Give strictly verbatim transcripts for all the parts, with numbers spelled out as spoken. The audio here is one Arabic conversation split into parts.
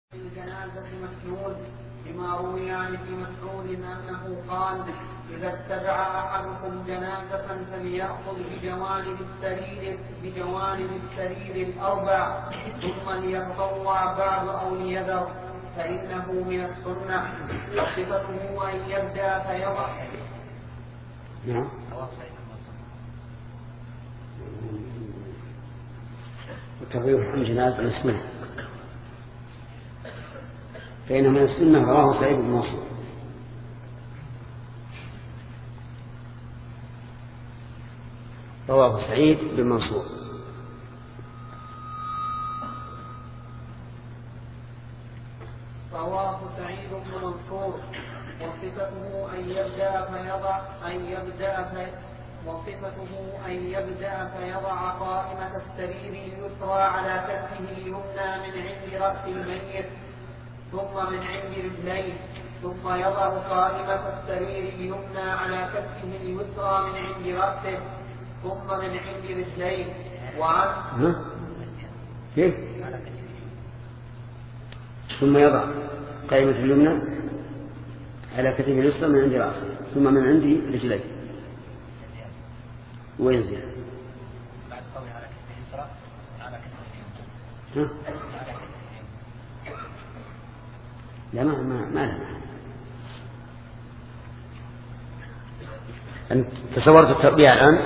الجنازة مسنون بما روي عن ابن مسعود أنه قال: إذا اتبع أحدكم جنازة فليأخذ بجوانب السرير بجوانب السرير الأربع ثم ليتطوع بعد أو ليذر فإنه من السنة. صفته أن يبدأ فيضع. نعم. وتغيير عن جنازة اسمه فإنه من السنة. رواه سعيد بن منصور. رواه سعيد بن منصور. رواه سعيد بن منصور. وصفته أن يبدأ فيضع أن يبدأ في وصفته أن يبدأ فيضع قائمة السرير اليسرى على كفه اليمنى من عند رأس الميت ثم من عند رجليه ثم يضع قائمة السرير اليمنى على كفه اليسرى من عند رأسه ثم من عند رجليه. وعن كيف؟ ثم يضع قائمة اليمنى على كتفه اليسرى من عند رأسه ثم من عند رجليه وينزل بعد قوله على كتفه اليسرى على كتفه اليمنى. لا ما ما ما له. أنت تصورت التربية الآن؟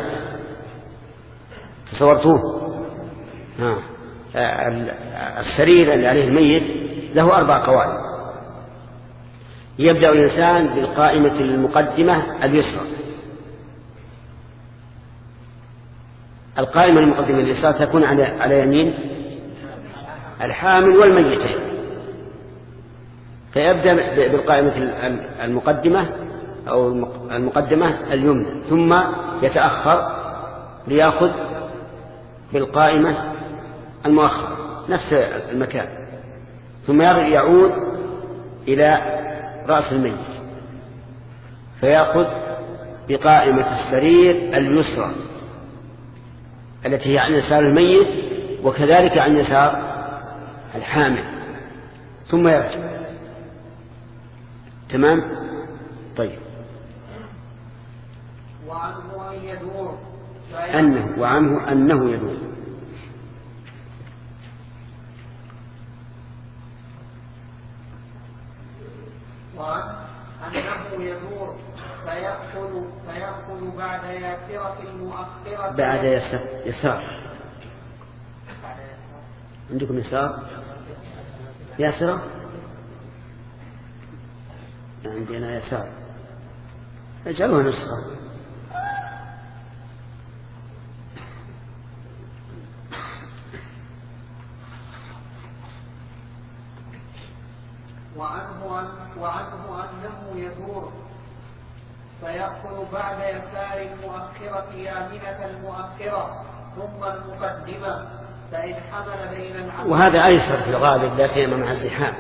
تصورتوه؟ ها. السرير اللي عليه الميت له أربع قوائم. يبدأ الإنسان بالقائمة المقدمة اليسرى. القائمة المقدمة اليسرى تكون على على يمين الحامل والميتين، فيبدأ بالقائمة المقدمة أو المقدمة اليمنى ثم يتأخر ليأخذ بالقائمة المؤخرة نفس المكان ثم يعود إلى رأس الميت فيأخذ بقائمة السرير اليسرى التي هي عن يسار الميت وكذلك عن يسار الحامل ثم يرجع. تمام؟ طيب. وعنه أن يدور أنه وعنه أنه يدور. وعنه أنه يدور فيأخذ فيأخذ بعد ياسرة المؤخرة بعد يسار, يسار. عندكم يسار ياسرة؟ عندنا يسار اجعلوها نسخة. وعنه, وعنه أنه يدور فيأخذ بعد يسار المؤخرة يامنة المؤخرة ثم المقدمة فإن حمل بين العقل. وهذا أيسر في الغالب لا سيما مع الزحام.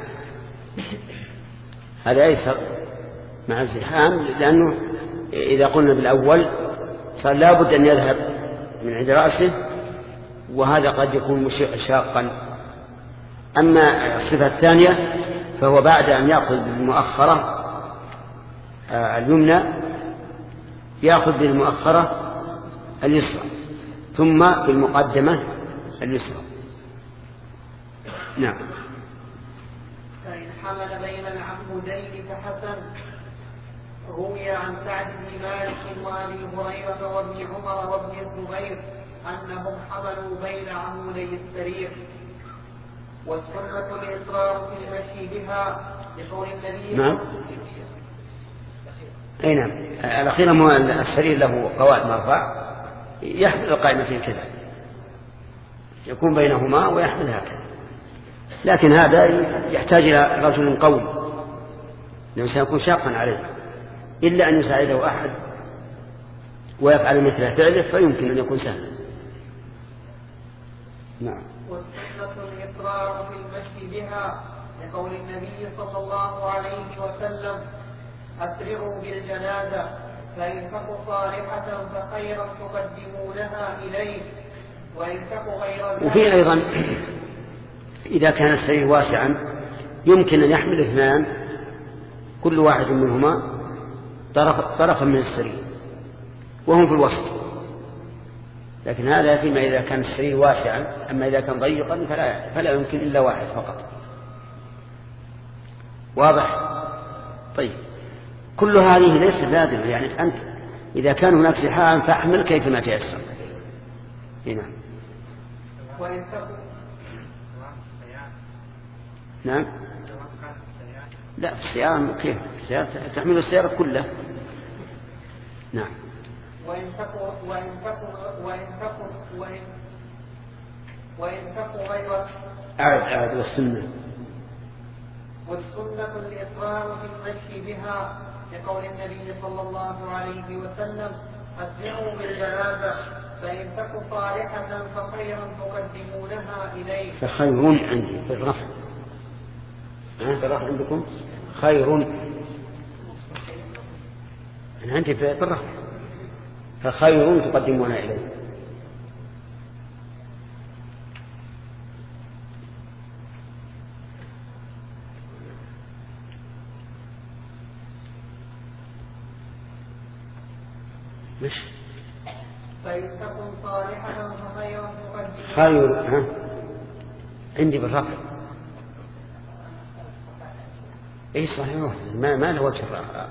هذا أيسر مع الزحام لأنه إذا قلنا بالأول صار لابد أن يذهب من عند رأسه وهذا قد يكون شاقا. أما الصفة الثانية فهو بعد أن يأخذ بالمؤخرة اليمنى يأخذ بالمؤخرة اليسرى ثم بالمقدمة اليسرى. نعم. فإن حمل بين العمودين فحسن. روي عن سعد بن مالك وأبي هريرة وابن عمر وابن الزبير أنهم حملوا بين عمودي السرير. والسنة الإصرار في المشي بها لقول النبي. نعم. أي نعم. الأخير هو السرير له قوائم مرفع يحمل القائمتين كذا يكون بينهما ويحمل هكذا. لكن هذا يحتاج إلى رجل قوي لأنه سيكون شاقا عليه إلا أن يساعده أحد ويفعل مثل فعله فيمكن أن يكون سهلا. نعم. والسنة الإصرار في المشي بها لقول النبي صلى الله عليه وسلم: أسرعوا بالجنازة فإن تك صالحة فخيرا تقدمونها إليه وإن تك غير ذلك. وفي أيضا إذا كان السرير واسعا يمكن أن يحمل اثنان كل واحد منهما طرف طرفا من السرير وهم في الوسط، لكن هذا فيما إذا كان السرير واسعا، أما إذا كان ضيقا فلا, فلا يمكن إلا واحد فقط. واضح؟ طيب كل هذه ليست لازمة، يعني أنت إذا كان هناك زحام فاحمل كيفما تيسر. هنا نعم. لا في السيارة كيف؟ السيارة تحمل السيارة كلها. نعم. وإن تكن وإن تكن وإن تكن وإن وإن تكن غير أعد أعد والسنة والسنة الإقرار في المشي بها، لقول النبي صلى الله عليه وسلم: أسرعوا بالجنازة فإن تكن صالحة فخيرا تقدمونها إليه. فخير عندي في الرفع، في الرفع عندكم خير، أنا عندي في الرفع فخير تقدمونها إليه. مش فإن تكن صالحة فخير تقدمونها خير. ها عندي بالرفع. اي صحيح، ما ما له وجه الرفع.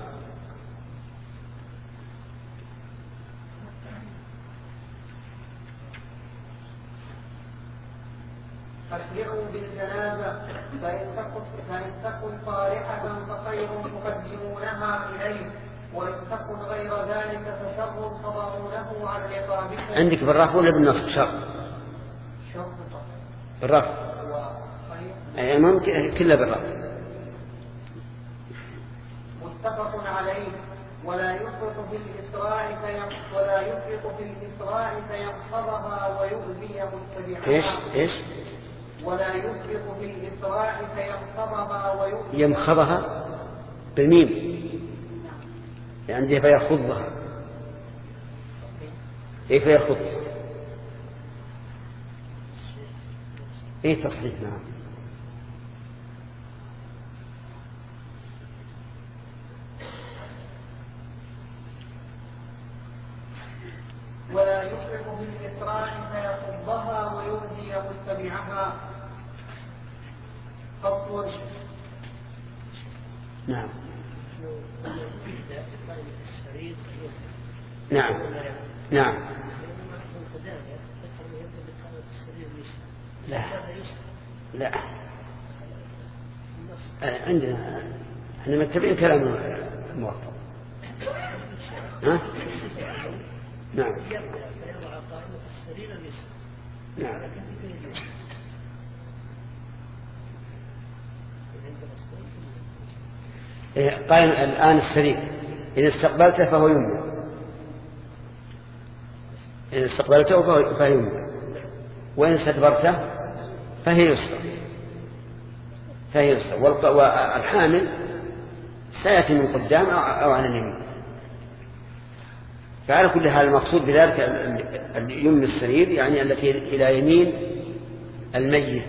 أسرعوا بالجنازة فإن تكن فإن تكن صالحة فخير تقدمونها إليه، وإن تكن غير ذلك فشر تضعونه عن رقابكم. عندك بالرفع ولا بالنصب؟ شر شر بالرفع، أي ممكن كله بالرفع. متفق عليه. ولا يفرط في الإسراع فيم... ولا يفرط في الإسراع فينقضها ويؤذي متبعها. ايش ايش؟ ولا يفرط في الإسراع فينقضها ويؤذي. ينخضها بالميم، يعني فيخضها. كيف يخض؟ ايه تصريف؟ نعم. ولا يفرط في الإسراع فيخضها ويؤذي متبعها. فصل. نعم نعم نعم. لا لا عندنا احنا متبعين كلام الموفق. ها نعم نعم. قائم الآن السرير إن استقبلته فهو يمنى، إن استقبلته فهو يمنى، وإن استدبرته فهي يسرى فهي يسرى. والحامل سيأتي من قدام أو عن اليمين. فعلى كل حال المقصود بذلك اليمن السرير يعني التي إلى يمين الميت.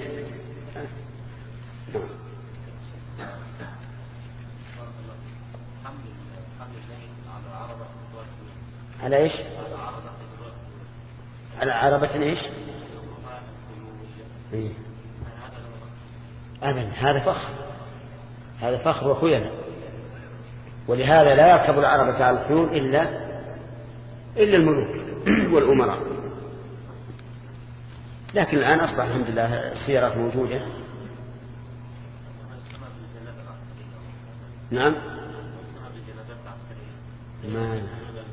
على ايش؟ على عربة ايش؟ إيه؟ أبدا هذا فخر، هذا فخر وخيانة، ولهذا لا يركب العربة على الخيول إلا إلا الملوك والأمراء. لكن الآن أصبح الحمد لله السيارات موجودة. نعم. ما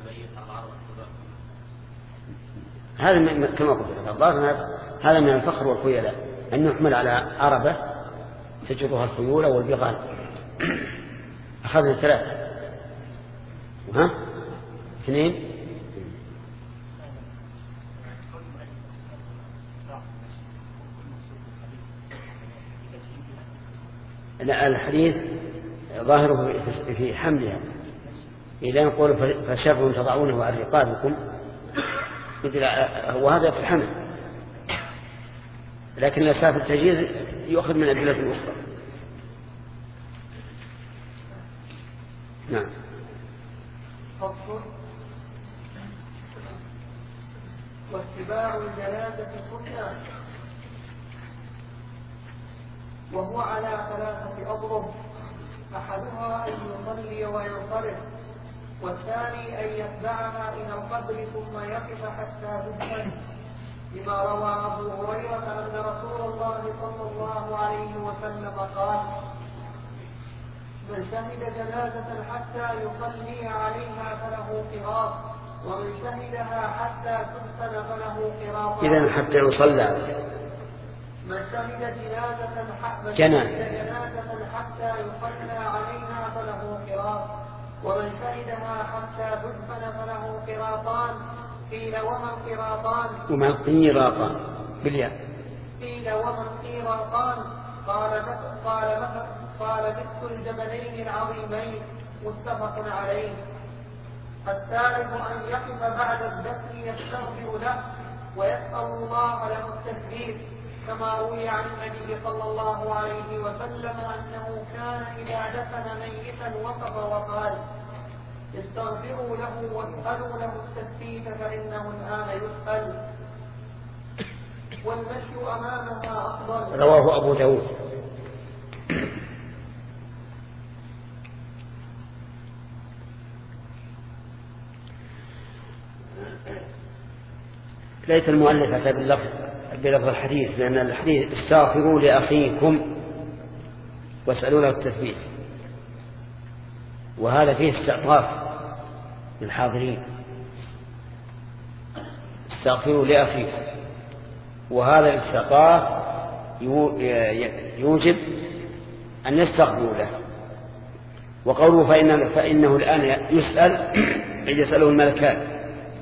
هذا كما قلت هذا من الفخر والخيلاء أن يحمل على عربة تجرها الخيول والبغال. أخذنا ثلاثة. ها اثنين. لا الحديث ظاهره في حملها إلى نقول فشر تضعونه عن رقابكم، وهذا في الحمل، لكن الأساس التجهيز يؤخذ من أدلة أخرى. نعم. فصل. واتباع الجنازة سنة، وهو على ثلاثة أضرب: أحدها أن يصلي وينصرف، والثاني أن يتبعها إلى القبر ثم يقف حتى تدفن، لما روى أبو هريرة أن رسول الله صلى الله عليه وسلم قال: من شهد جنازة حتى يصلي عليها فله قراط، ومن شهدها حتى تدفن فله قراط. إذن حتى يصلى عليها. من شهد جنازة جنازة حتى يصلى عليها فله قراط، ومن شهدها حتى تدفن فله قراطان. قيل وما القراطان؟ وما القيراطان بالياء. قيل وما القيراطان؟ قال قال قال مثل الجبلين العظيمين، متفق عليه. الثالث أن يقف بعد الدفن يستغفر له ويسأل الله له التثبيت، كما روي عن النبي صلى الله عليه وسلم أنه كان إذا دفن ميتا وقف وقال: استغفروا له واسألوا له التثبيت فإنه الآن يسأل. والمشي أمامها أفضل. رواه أبو داود. ليس المؤلف أتى باللفظ بلفظ الحديث، لأن الحديث: استغفروا لأخيكم واسألوا له التثبيت، وهذا فيه استعطاف للحاضرين. استغفروا لأخيكم، وهذا الاستعطاف يوجب أن يستغفروا له. وقوله فإن فإنه الآن يسأل يسأله الملكان.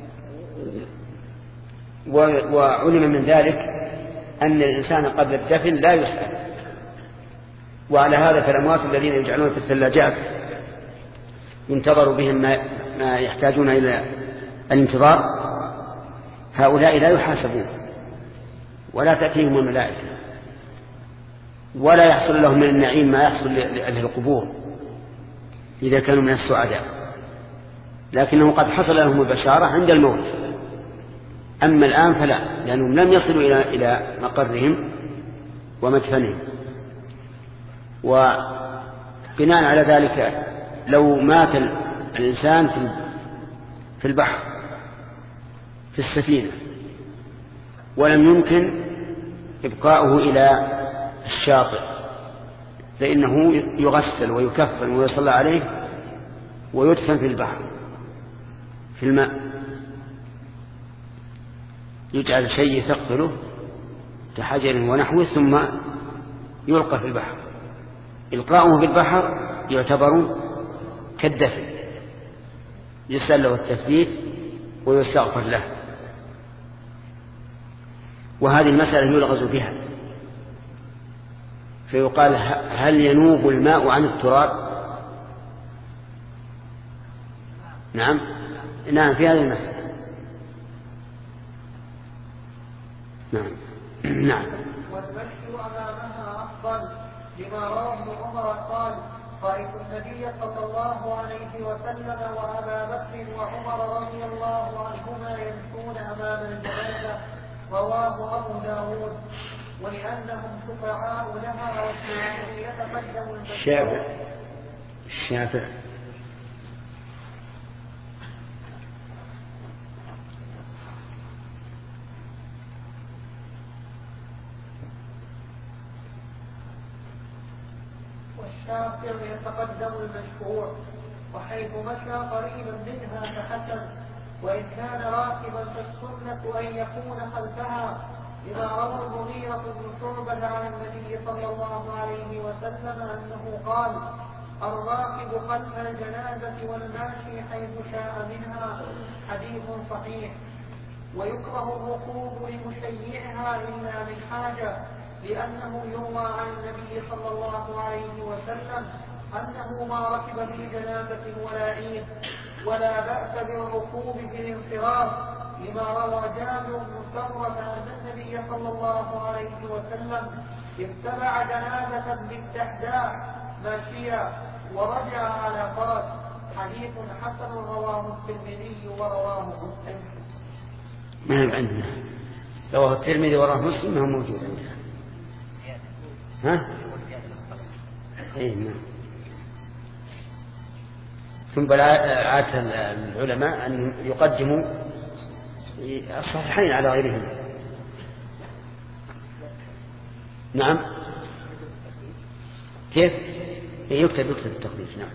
وعلم من ذلك أن الإنسان قبل الدفن لا يسأل. وعلى هذا فالأموات الذين يجعلون في الثلاجات ينتظر بهم ما يحتاجون إلى الانتظار، هؤلاء لا يحاسبون ولا تأتيهم الملائكة، ولا يحصل لهم من النعيم ما يحصل لأهل القبور إذا كانوا من السعداء، لكنه قد حصل لهم البشارة عند الموت. أما الآن فلا، لأنهم لم يصلوا إلى إلى مقرهم ومدفنهم. وبناء على ذلك لو مات الإنسان في البحر في السفينة ولم يمكن إبقاؤه إلى الشاطئ، فإنه يغسل ويكفن ويصلى عليه ويدفن في البحر في الماء، يجعل شيء يثقله كحجر ونحوه ثم يلقى في البحر. إلقاؤه في البحر يعتبر كالدفن، يسأل له التثبيت ويستغفر له. وهذه المسألة يلغز بها، فيقال: هل ينوب الماء عن التراب؟ نعم نعم في هذه المسألة. نعم نعم. والمشي أمامها أفضل، لما روى ابن عمر قال: رأيت النبي صلى الله عليه وسلم وأبا بكر وعمر رضي الله عنهما يمشون أمام الجنازة. رواه أبو داود. ولأنهم شفعاء لها والشافعي يتقدم الشافع الشافع والشافع يتقدم المشفوع، وحيث مشى قريبا منها فحسن، وإن كان راكبا فالسنة أن يكون خلفها، إذا روى المغيرة بن شعبة عن النبي صلى الله عليه وسلم أنه قال: الراكب خلف الجنازة والماشي حيث شاء منها، حديث صحيح. ويكره الركوب لمشيعها إلا من حاجة، لأنه يروى عن النبي صلى الله عليه وسلم أنه ما ركب في جنازة ولا عيد، ولا بأس بالركوب في الانصراف، لما روى جابر بن سمرة أن النبي صلى الله عليه وسلم اتبع جنازة بالدحداح ماشيا ورجع على فرس، حديث حسن رواه الترمذي ورواه مسلم. ما هو عندنا رواه الترمذي ورواه مسلم ما هو موجود عندنا. ها؟ اي نعم. ثم عادة العلماء أن يقدموا الصحيحين على غيرهم. نعم. كيف؟ يكتب يكتب التخريج. نعم.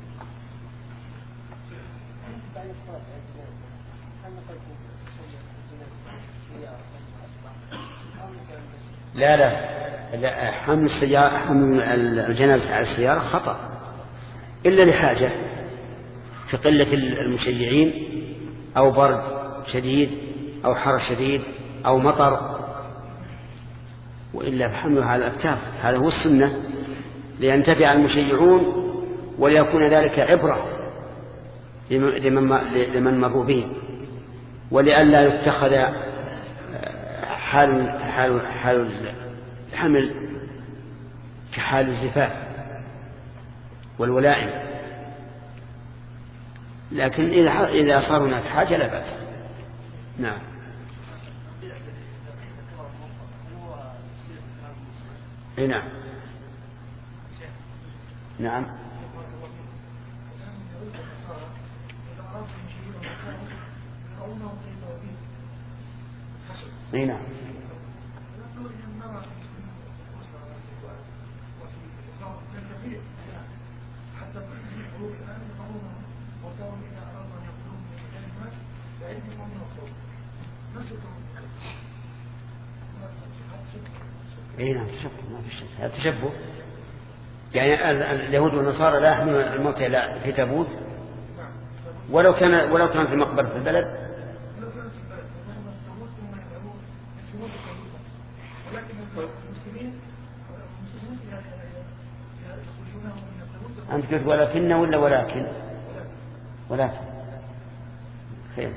لا لا حمل السيارة حمل الجنازة على السيارة خطأ إلا لحاجة كقلة المشيعين أو برد شديد أو حر شديد أو مطر، وإلا بحملها على الأكتاف هذا هو السنة لينتفع المشيعون وليكون ذلك عبرة لمن مروا به، ولئلا يتخذ حال حال حال الحمل كحال الزفاف والولائم. لكن إذا إذا صار هناك حاجة لا بأس. نعم. نعم. نعم. نعم. اي نعم تشبه ما في شيء هذا تشبه يعني اليهود والنصارى لا يحملون الموتى لا في تابوت ولو كان ولو كان في مقبرة في البلد أنت قلت ولكن ولا ولكن ولكن خير.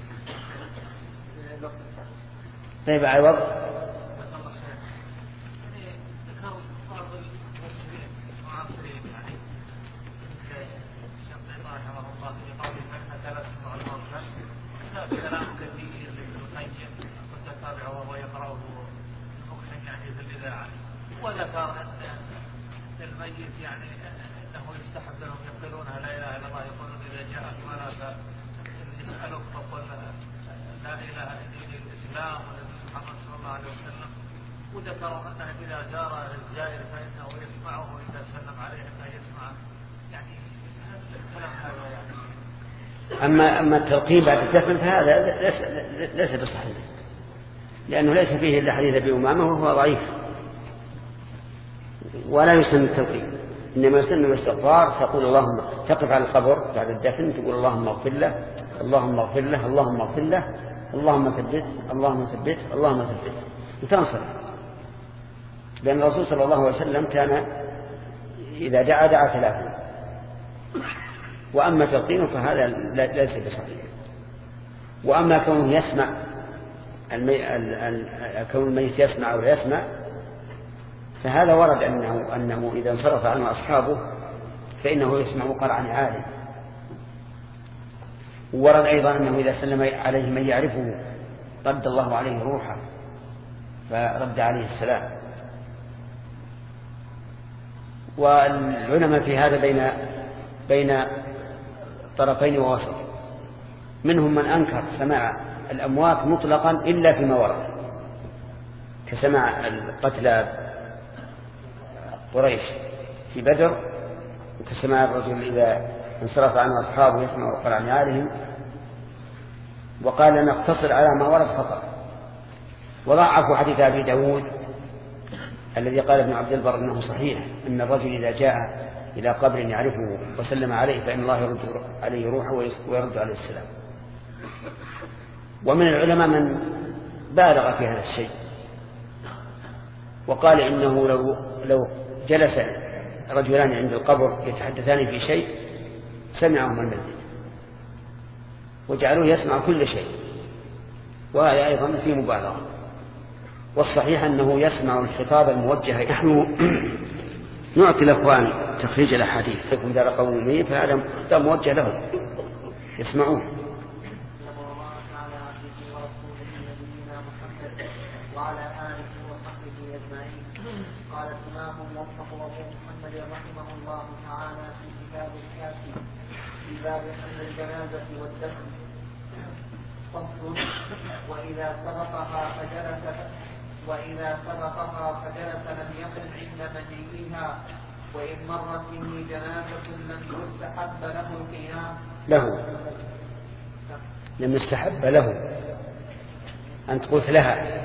طيب على الوقت وذكر أن الميت يعني أنه يستحب لهم يقولونها لا إله إلا الله، يقولون إذا جاءت ملائكة يسألوك فقل لا إله إلا الإسلام والنبي محمد صلى الله عليه وسلم. وذكروا أنه إذا زار الزائر فإنه يسمعه وإذا سلم عليه أنه يسمعه. يعني هذا الكلام هذا يعني أما أما التلقين بعد الدفن فهذا ليس ليس بصحيح لأنه ليس فيه إلا حديث أبي أمامة وهو ضعيف ولا يسن التلقين، إنما يسن الاستغفار. تقول اللهم تقف على القبر بعد الدفن تقول اللهم اغفر له اللهم اغفر له اللهم اغفر له اللهم ثبت اللهم ثبت اللهم ثبت وتنصر، لأن الرسول صلى الله عليه وسلم كان إذا دعا دعا ثلاثا. وأما تلقينه فهذا ليس بصحيح. وأما كونه يسمع المي... كون الميت يسمع أو لا يسمع فهذا ورد أنه, أنه إذا انصرف عنه أصحابه فإنه يسمع قرعا عالي. وورد أيضا أنه إذا سلم عليه من يعرفه رد الله عليه روحه فرد عليه السلام. والعلماء في هذا بين بين طرفين ووسط، منهم من أنكر سماع الأموات مطلقا إلا فيما ورد كسماع القتلى قريش في بدر، وكسماع الرجل إذا انصرف عنه أصحابه يسمع القرآن عليهم، وقال نقتصر على ما ورد فقط. وضعفوا حديث أبي داود الذي قال ابن عبد البر إنه صحيح أن الرجل إذا جاء إلى قبر يعرفه وسلم عليه فإن الله يرد عليه روحه ويرد عليه السلام. ومن العلماء من بالغ في هذا الشيء وقال إنه لو لو جلس رجلان عند القبر يتحدثان في شيء سمعهم الميت وجعلوه يسمع كل شيء، وهذا أيضا في مبالغة. والصحيح أنه يسمع الخطاب الموجه نحن نعطي الأخوان تخريج الأحاديث لكم دار قوم مين، فهذا موجه لهم يسمعون. وعلى آله وصحبه أجمعين. قال الإمام موفق أبو محمد رحمه الله تعالى في كتاب الكافي في باب حمل الجنازة والدفن. فصل: وإذا سبقها فجلس وإذا سبقها فجلس لم يقم عند مجيئها، وإن مرت به جنازة لم يستحب له القيام له لم يستحب له أنت قلت لها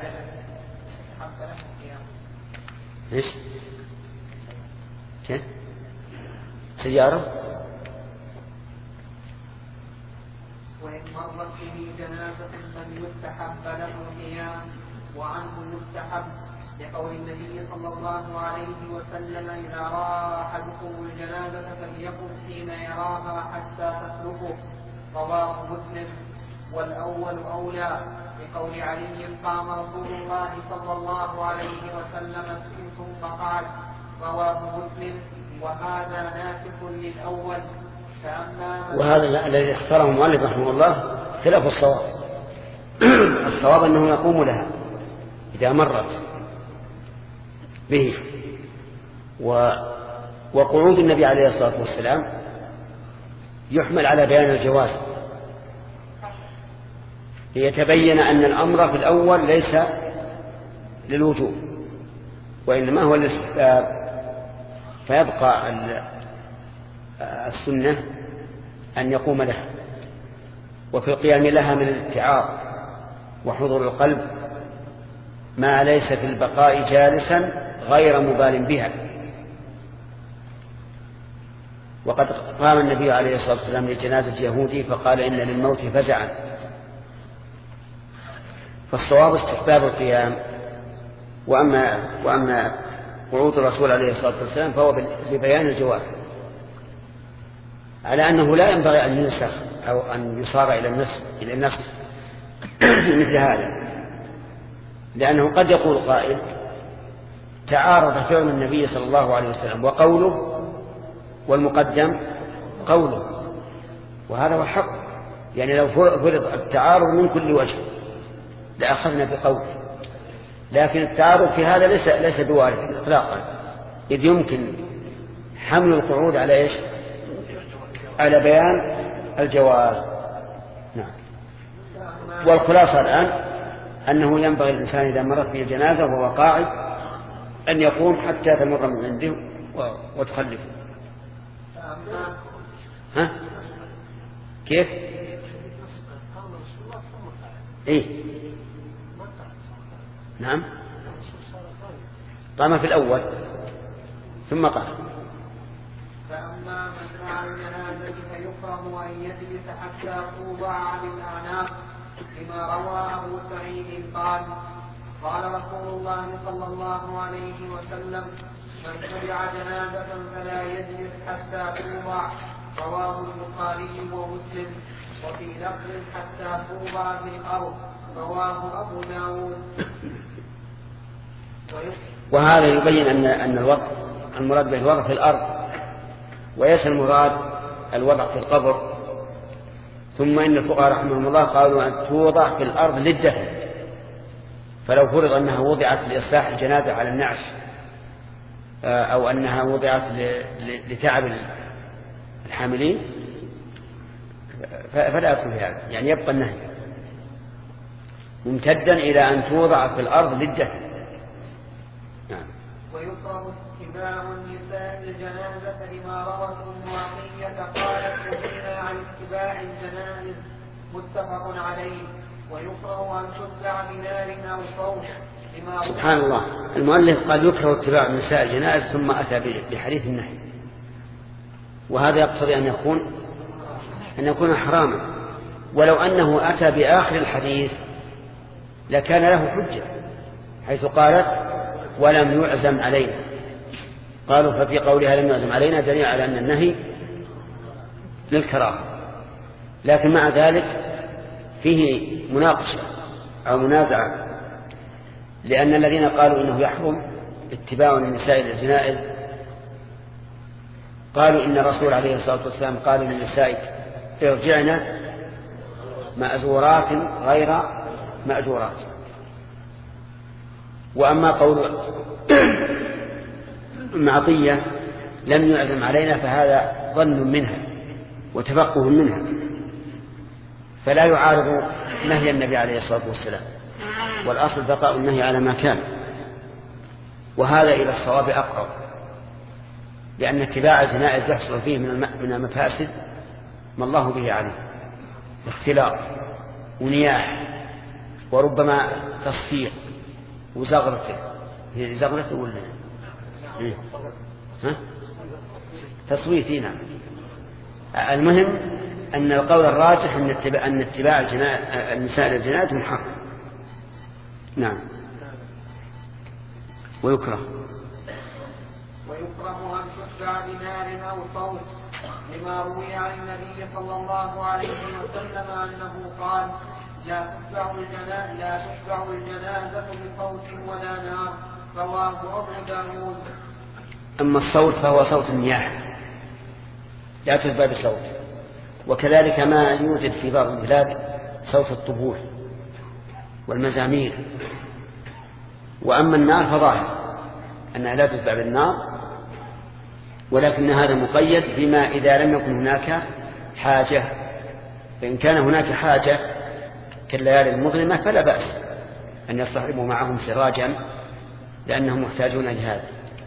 إيش؟ كيف؟ سيارة؟ وإن مرت به جنازة لم يستحب له القيام، وعنه يستحب لقول النبي صلى الله عليه وسلم: إذا رأى أحدكم الجنازة فليقم حين يراها حتى تتركه. رواه مسلم. والأول أولى بقول علي: قام رسول الله صلى الله عليه وسلم ثم قال. رواه مسلم. وهذا ناسخ للأول. فأما وهذا الذي اختاره المؤلف رحمه الله خلاف الصواب. الصواب أنه يقوم لها إذا مرت به. و... وقعود النبي عليه الصلاة والسلام يحمل على بيان الجواز، ليتبين أن الأمر في الأول ليس للوجوب وإنما هو للاستحباب، فيبقى السنة أن يقوم لها. وفي القيام لها من الاتعاظ وحضور القلب ما ليس في البقاء جالسا غير مبال بها. وقد قام النبي عليه الصلاة والسلام لجنازة يهودي فقال: إن للموت فزعا. فالصواب استحباب القيام. وأما, وأما قعود الرسول عليه الصلاة والسلام فهو لبيان الجواز، على أنه لا ينبغي أن ينسخ أو أن يصار إلى النسخ إلى النسخ مثل هذا، لأنه قد يقول قائل: تعارض فعل النبي صلى الله عليه وسلم وقوله والمقدم قوله، وهذا هو الحق. يعني لو فرض التعارض من كل وجه لأخذنا بقوله، لكن التعارض في هذا ليس ليس بوارد إطلاقا، إذ يمكن حمل القعود على إيش؟ على بيان الجواز. نعم. والخلاصة الآن أنه ينبغي الإنسان إذا مرت به الجنازة وهو قاعد أن يقوم حتى تمر من عنده وتخلفه. ها؟ كيف؟ إيه؟ نعم. قام في الأول ثم قام. فأما من مع الجنازة فيكره أن يجلس حتى توضع عن الأعناق، لما روى أبو سعيد قال: قال رسول الله صلى الله عليه وسلم: من تبع جنازة فلا يجلس حتى توضع. رواه البخاري ومسلم. وفي لفظ: حتى توضع في الأرض. رواه أبو داود. وهذا يبين أن أن الوضع المراد به الوضع في الأرض، وليس المراد الوضع في القبر. ثم إن الفقهاء رحمهم الله قالوا أن توضع في الأرض للدفن، فلو فرض أنها وضعت لإصلاح الجنازة على النعش أو أنها وضعت لتعب الحاملين فلا يكون في هذا، يعني يبقى النهي ممتدا إلى أن توضع في الأرض للدفن. نعم. ويكره اتباع النساء الجنازة لما روت أم عطية قالت: نهينا عن اتباع الجنائز. متفق عليه. ويكره أن تتبع بنار أو صوت. سبحان الله، المؤلف قال يكره اتباع النساء الجنائز ثم أتى بحديث النهي، وهذا يقتضي أن يكون أن يكون حراما. ولو أنه أتى بآخر الحديث لكان له حجة، حيث قالت: ولم يعزم علينا. قالوا ففي قولها لم يعزم علينا دليل على أن النهي للكراهة، لكن مع ذلك فيه مناقشة أو منازعة، لأن الذين قالوا إنه يحرم اتباع النساء الجنائز قالوا إن الرسول عليه الصلاة والسلام قال للنساء ارجعن مأزورات غير مأجورات. وأما قول معطية لم يعزم علينا فهذا ظن منها وتفقه منها، فلا يعارض نهي النبي عليه الصلاة والسلام، والأصل بقاء النهي على ما كان، وهذا إلى الصواب أقرب، لأن اتباع الجنائز يحصل فيه من المفاسد ما الله به عليه، اختلاط ونياح وربما تصفيق وزغرته. هي زغرته ولا إيه؟ ها؟ تصويتي. نعم. المهم أن القول الراجح أن اتباع, أن اتباع النساء للجنائز محرم. نعم. ويكره ويكره أن تتبع بنار أو صوت، لما روي عن النبي صلى الله عليه وسلم أنه قال: لا تتبع الجنازة لا تتبع الجنازة بصوت ولا نار. رواه أبو داود. أما الصوت فهو صوت النياح، لا تتبع بصوت، وكذلك ما يوجد في بعض البلاد صوت الطبول والمزامير. وأما النار فظاهر أنها لا تتبع بالنار، ولكن هذا مقيد بما إذا لم يكن هناك حاجة. فإن كان هناك حاجة كالليالي المظلمة فلا بأس أن يصطحبوا معهم سراجا لأنهم محتاجون لهذا.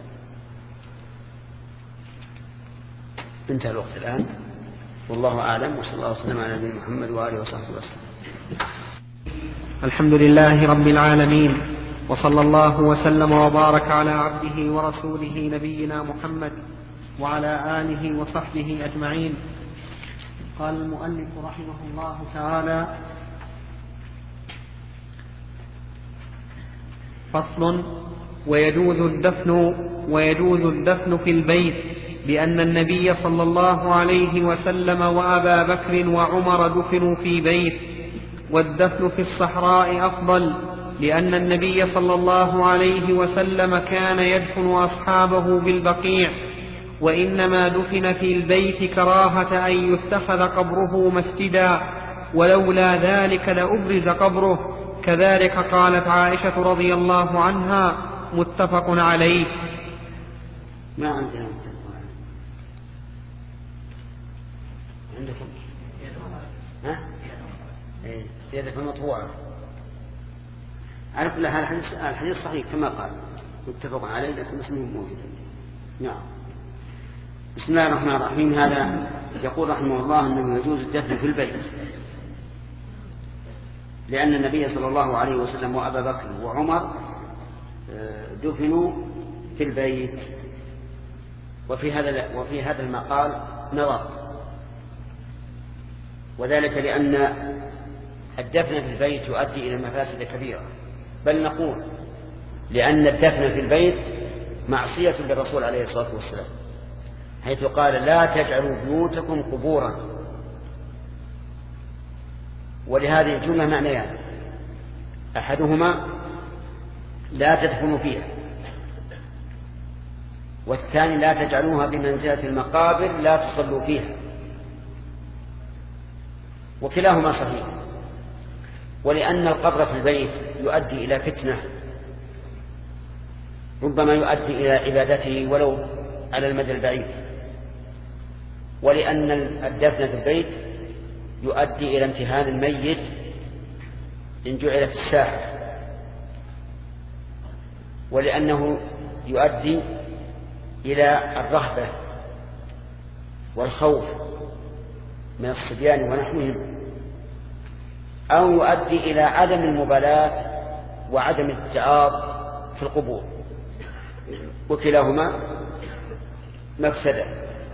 انتهى الوقت الآن، والله أعلم، وصلى الله وسلم على نبينا محمد وآله وصحبه وسلم. الحمد لله رب العالمين، وصلى الله وسلم وبارك على عبده ورسوله نبينا محمد وعلى آله وصحبه أجمعين. قال المؤلف رحمه الله تعالى: فصل. ويجوز الدفن ويجوز الدفن في البيت، لأن النبي صلى الله عليه وسلم وأبا بكر وعمر دفنوا في بيت، والدفن في الصحراء أفضل، لأن النبي صلى الله عليه وسلم كان يدفن أصحابه بالبقيع، وإنما دفن في البيت كراهة أن يتخذ قبره مسجدا، ولولا ذلك لأبرز قبره. كذلك قالت عائشة رضي الله عنها، متفق عليه. ما عندنا متفق عليه. عندكم؟ ها؟ إيه، زيادة المطبوعة. على كل حال الحديث صحيح كما قال، متفق عليه، لكن اسمه موجود. نعم. بسم الله الرحمن الرحيم. هذا يقول رحمه الله أنه يجوز الدفن في البيت، لأن النبي صلى الله عليه وسلم وأبا بكر وعمر دفنوا في البيت. وفي هذا وفي هذا المقال نظر، وذلك لأن الدفن في البيت يؤدي إلى مفاسد كبيرة، بل نقول لأن الدفن في البيت معصية للرسول عليه الصلاة والسلام، حيث قال: لا تجعلوا بيوتكم قبورا. ولهذه الجملة معنيان: أحدهما لا تدفنوا فيها، والثاني لا تجعلوها بمنزلة المقابر لا تصلوا فيها. وكلاهما صحيح. ولأن القبر في البيت يؤدي إلى فتنة، ربما يؤدي إلى عبادته ولو على المدى البعيد. ولأن الدفن في البيت يؤدي إلى امتهان الميت إن جعل في الساحة، ولأنه يؤدي إلى الرهبة والخوف من الصبيان ونحوهم، أو يؤدي إلى عدم المبالاة وعدم التعاظ في القبور، وكلاهما مفسدة.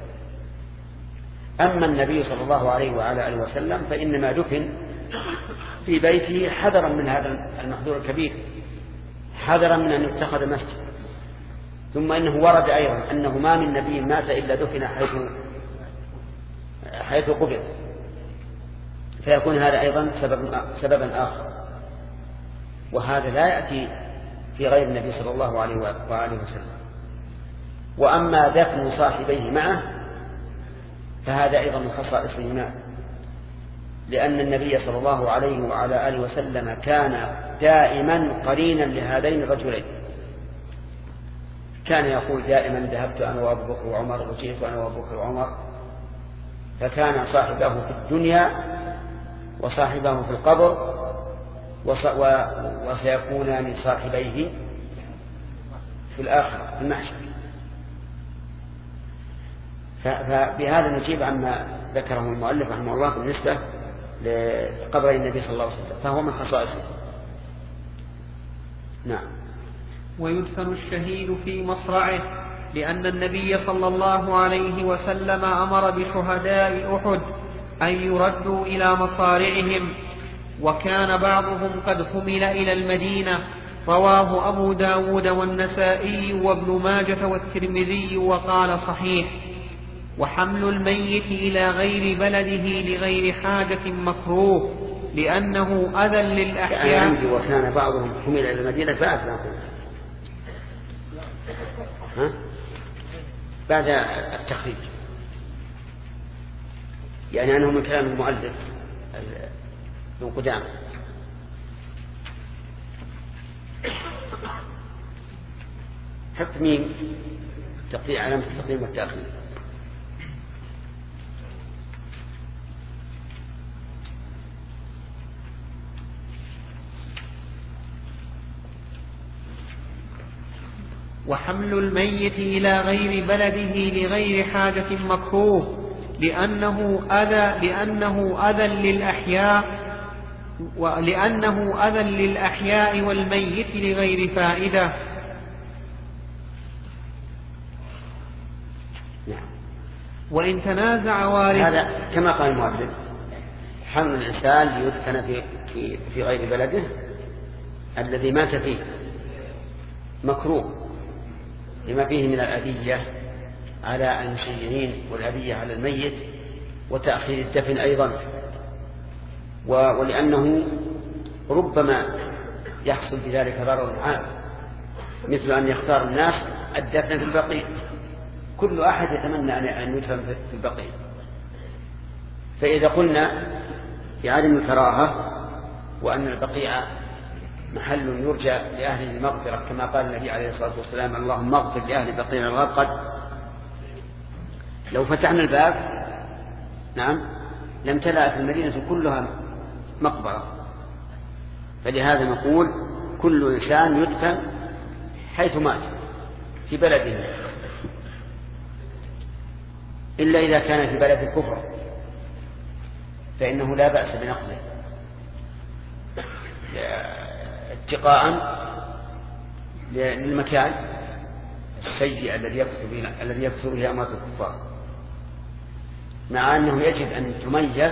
أما النبي صلى الله عليه وعلى آله وسلم فإنما دفن في بيته حذرا من هذا المحذور الكبير، حذرا من أن يتخذ مسجد. ثم إنه ورد أيضا أنه ما من نبي مات إلا دفن حيث حيث قبض، فيكون هذا أيضا سبب سببا آخر، وهذا لا يأتي في غير النبي صلى الله عليه وآله وسلم. وأما دفن صاحبيه معه فهذا أيضا من خصائص اليونان، لأن النبي صلى الله عليه وعلى آله وسلم كان دائما قرينا لهذين الرجلين، كان يقول دائما ذهبت أنا وأبو بكر وعمر وجئت أنا وأبو بكر وعمر، فكان صاحبه في الدنيا وصاحبه في القبر وسيكونان صاحبيه في الآخرة في المحشر. فبهذا نجيب عما ذكره المؤلف رحمه الله بالنسبة لقبر النبي صلى الله عليه وسلم، فهو من خصائصه. نعم. ويدفن الشهيد في مصرعه، لأن النبي صلى الله عليه وسلم أمر بشهداء أحد أن يردوا إلى مصارعهم، وكان بعضهم قد حمل إلى المدينة. رواه أبو داود والنسائي وابن ماجة والترمذي وقال صحيح. وحمل الميت إلى غير بلده لغير حاجة مكروه، لأنه أذى للأحياء. وكان بعضهم حمل إلى المدينة فأذى ها؟ بعد التخريج، يعني أنه من كلام المؤلف من قدام. حط مين تقديم علامة التقديم والتأخير. وحمل الميت إلى غير بلده لغير حاجة مكروه، لأنه أذى لأنه أذى للأحياء ولأنه أذى للأحياء والميت لغير فائدة. وإن تنازع وارث، هذا كما قال المؤلف حمل الإنسان ليدفن في, في, في غير بلده الذي مات فيه مكروه لما فيه من الأذية على المسلمين والأذية على الميت وتأخير الدفن أيضا، ولأنه ربما يحصل بذلك ضرر عام، مثل أن يختار الناس الدفن في البقيع، كل أحد يتمنى أن يدفن في البقيع. فإذا قلنا بعدم الكراهة وأن البقيع محل يرجى لأهل المغفرة كما قال النبي عليه الصلاة والسلام اللهم اغفر لأهل البقيع الغرقد، لو فتحنا الباب نعم لم تلأ المدينة كلها مقبرة. فلهذا نقول كل إنسان يدفن حيث مات في بلده، إلا إذا كان في بلد الكفر فإنه لا بأس بنقله اتقاء للمكان السيء الذي الذي يكثر به أموات الكفار، مع أنه يجب أن تميز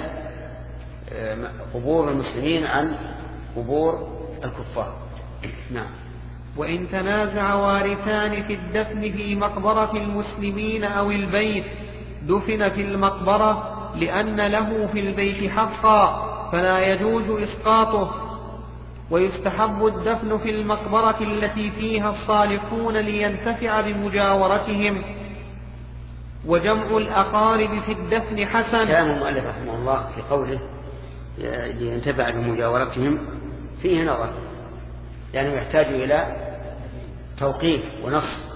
قبور المسلمين عن قبور الكفار. نعم. وإن تنازع وارثان في الدفن في مقبرة المسلمين أو البيت دفن في المقبرة لأن له في البيت حقا فلا يجوز إسقاطه. ويستحب الدفن في المقبرة التي فيها الصالحون لينتفع بمجاورتهم. وجمع الأقارب في الدفن حسن. كلام المؤلف رحمه الله في قوله لينتفع بمجاورتهم فيه نظر، لأنه يعني يحتاج إلى توقيف ونص.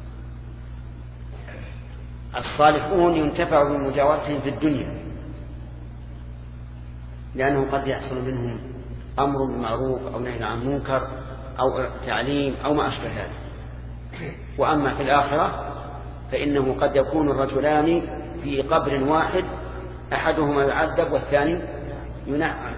الصالحون ينتفع بمجاورتهم في الدنيا لأنه قد يحصل منهم أمر بالمعروف أو نهي عن منكر أو تعليم أو ما أشبه ذلك. وأما في الآخرة فإنه قد يكون الرجلان في قبر واحد أحدهما يعذب والثاني ينعم.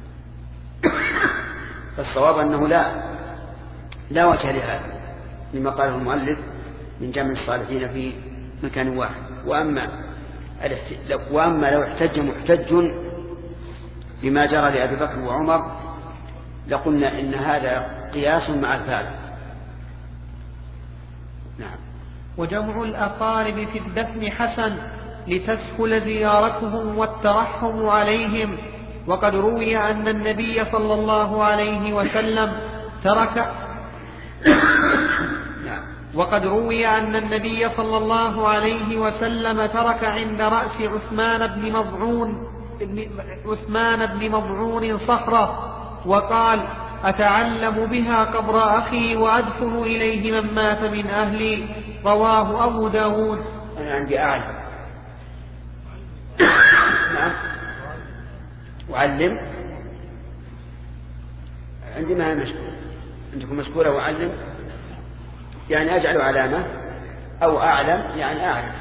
فالصواب أنه لا لا وجه لهذا لما قاله المؤلف من جمع الصالحين في مكان واحد. وأما وأما لو احتج محتج بما جرى لأبي بكر وعمر لقلنا إن هذا قياس مع الفارق. نعم. وجمع الأقارب في الدفن حسن لتسهل زيارتهم والترحم عليهم. وقد روي أن النبي صلى الله عليه وسلم ترك وقد روي أن النبي صلى الله عليه وسلم ترك عند رأس عثمان بن مضعون عثمان بن مضعون صخرة وقال أتعلم بها قبر أخي وأدفن إليه من مات من أهلي. رواه أبو داود. أنا عندي أعلم. نعم. وعلم عندي ما مشكورة. عندكم مشكورة وعلم يعني أجعل علامة أو أعلم يعني أعرف.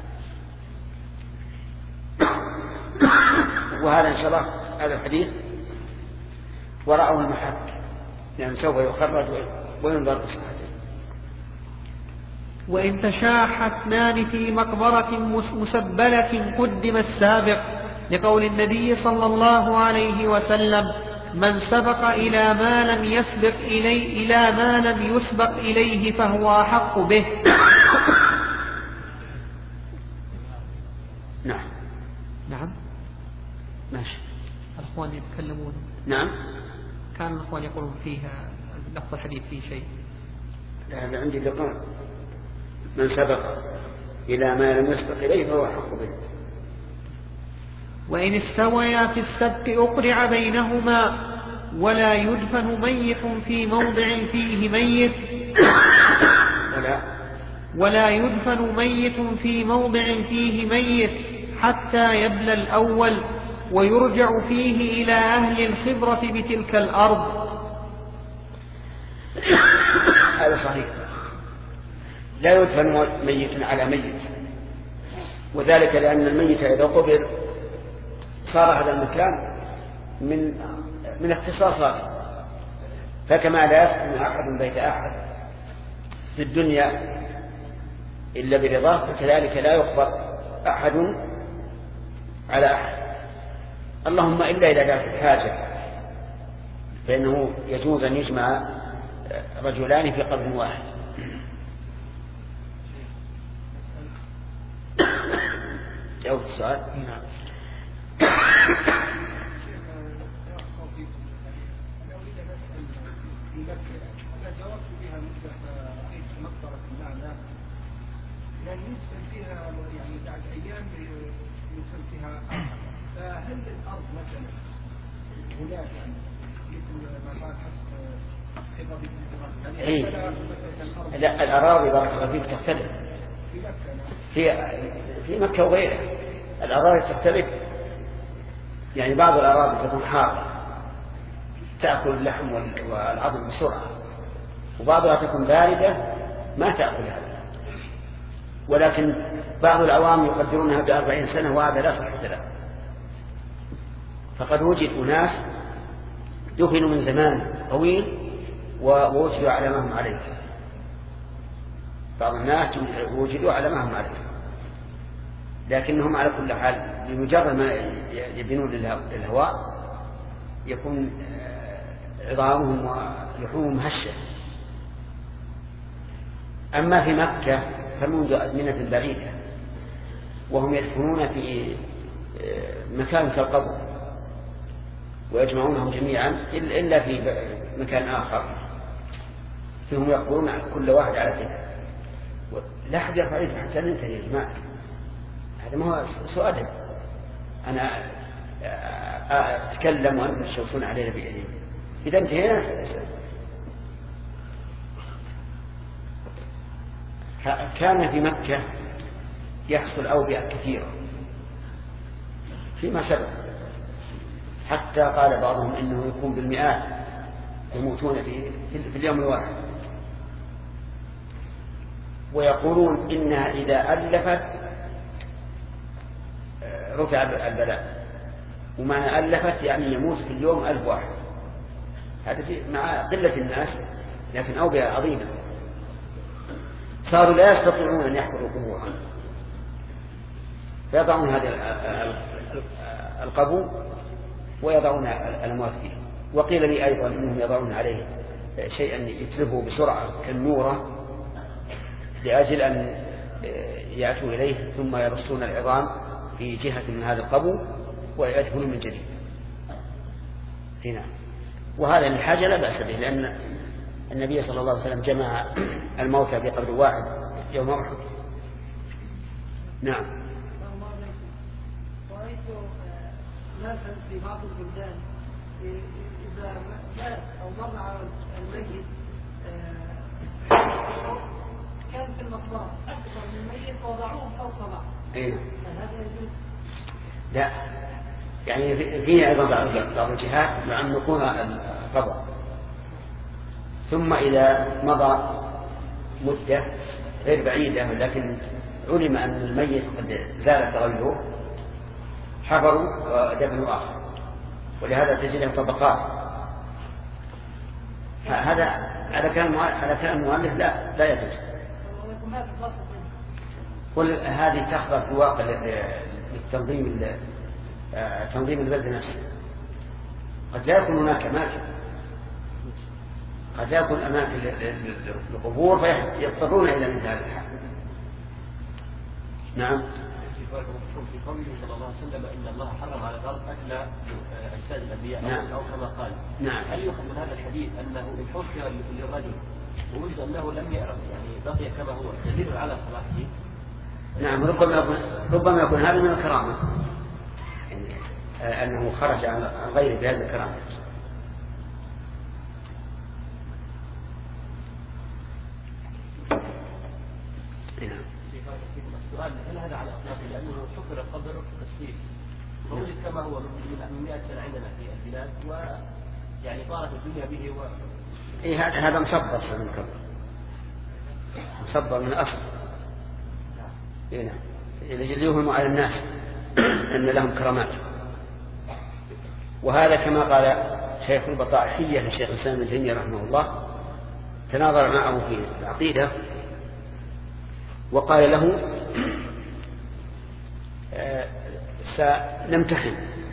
وهذا إن شاء الله هذا الحديث ورأوا المحك يعني سوف يخرج وينظر بصحته. وإن تشاح اثنان في مقبرة مسبلة قدم السابق لقول النبي صلى الله عليه وسلم من سبق إلى ما لم يسبق إليه إلى ما لم يسبق إليه فهو أحق به. نعم نعم ماشي. الأخوان يتكلمون. نعم كان الأخوان يقولون فيها لفظ الحديث فيه شيء. لا هذا عندي ذكر من سبق إلى ما لم يسبق إليه فهو أحق به. وإن استويا في السبت أقرع بينهما ولا يدفن ميت في موضع فيه ميت ولا ولا يدفن ميت في موضع فيه ميت حتى يبلى الأول ويرجع فيه إلى أهل الخبرة بتلك الأرض. هذا صحيح. لا يدفن ميت على ميت، وذلك لأن الميت إذا قبر صار هذا المكان من من اختصاصاته، فكما لا يسكن أحد بيت أحد في الدنيا إلا برضاه فكذلك لا يقبر أحد على أحد، اللهم إلا إذا كانت الحاجة فإنه يجوز أن يجمع رجلان في قبر واحد. جاوب السؤال. نعم. يعني يدفن فيها يعني بعد أيام يدفن فيها فهل الأرض مثلا هناك يعني مثل ما قال حسب خبرة الإنسان إيه. لا الأراضي بارك الله فيك تختلف في في مكة وغيرها. الأراضي تختلف، يعني بعض الأراضي تكون حارة تأكل اللحم والعظم بسرعة، وبعضها تكون باردة ما تأكل هذا، ولكن بعض العوام يقدرونها بأربعين سنة وهذا لا صحة له. فقد وجد أناس دفنوا من زمان طويل ووجدوا على ما هم عليه. بعض الناس وجدوا على ما هم عليه، لكنهم على كل حال بمجرد ما يبنون للهواء يكون عظامهم ولحومهم هشة. أما في مكة فمنذ أزمنة بعيدة وهم يدفنون في مكان كالقبر ويجمعونهم جميعا إلا في مكان آخر فيهم يقولون كل واحد على كذا. لا أحد يرفع يده حتى ننتهي يا جماعة، هذا ما هو سؤال. أنا أتكلم وأنتم تشوفون علينا بإذن. إذا انتهينا كان في مكة يحصل أوبئة كثيرة فيما سبق، حتى قال بعضهم إنه يكون بالمئات يموتون في, في اليوم الواحد، ويقولون إنها إذا ألفت رفع البلاء، ومعنى ألفت يعني يموت في اليوم ألف واحد. هذا مع قلة الناس لكن أوبئة عظيمة، صاروا لا يستطيعون أن يحفروا قبورا فيضعون هذا القبو ويضعون الأموات فيه. وقيل لي أيضا أنهم يضعون عليه شيئا يتلفه بسرعة كالنورة لأجل أن يأتوا إليه ثم يرصون العظام في جهة من هذا القبو ويدفنون من جديد هنا. وهذا الحاجة لا بأس به، لأن النبي صلى الله عليه وسلم جمع الموتى بقبر واحد يوم أحد. نعم. رأيت ناسا في بعض البلدان إذا مات أو مر على الميت كان في المقبرة أكثر من الميت وضعوه فوق بعض. أين؟ هذا يجوز؟ لا، يعني فيه أيضا بعض الجهات يعمقون القبر، ثم إذا مضى مدة غير بعيدة لكن علم أن الميت قد زال تغيره حفروا ودفنوا آخر، ولهذا تجد طبقات. هذا على كلام على كلام المؤلف لا لا يجوز. قل هذه تخضع في الواقع للتنظيم تنظيم البلد نفسه. قد لا يكون هناك أماكن، قد لا يكون أماكن للقبور فيضطرون إلى مثل هذا الحال. نعم. في قوله صلى الله عليه وسلم إن الله حرم على الأرض أكل أجساد الأنبياء نعم. أو كما قال. نعم. هل يؤخذ من هذا الحديث أنه إن حشر للرجل ووجد أنه لم يعرف يعني بقي كما هو دليل على صلاحه؟ نعم، ربما يكون ربما يكون هذا من الكرامة، يعني أنه خرج عن غيره بهذه الكرامة. السؤال هل هذا على أطلاقه لأنه حفر القبر تسليم ووجد كما هو من مئة سنة عندنا في البلاد ويعني طارت الدنيا به و... إيه هذا هذا مصبر من القبر، مصبر من الأصل. إيه نعم، يوهم على الناس أن لهم كرامات. وهذا كما قال شيخ البطائحية لشيخ الإسلام ابن تيمية رحمه الله، تناظر معه في العقيدة وقال له سنمتحن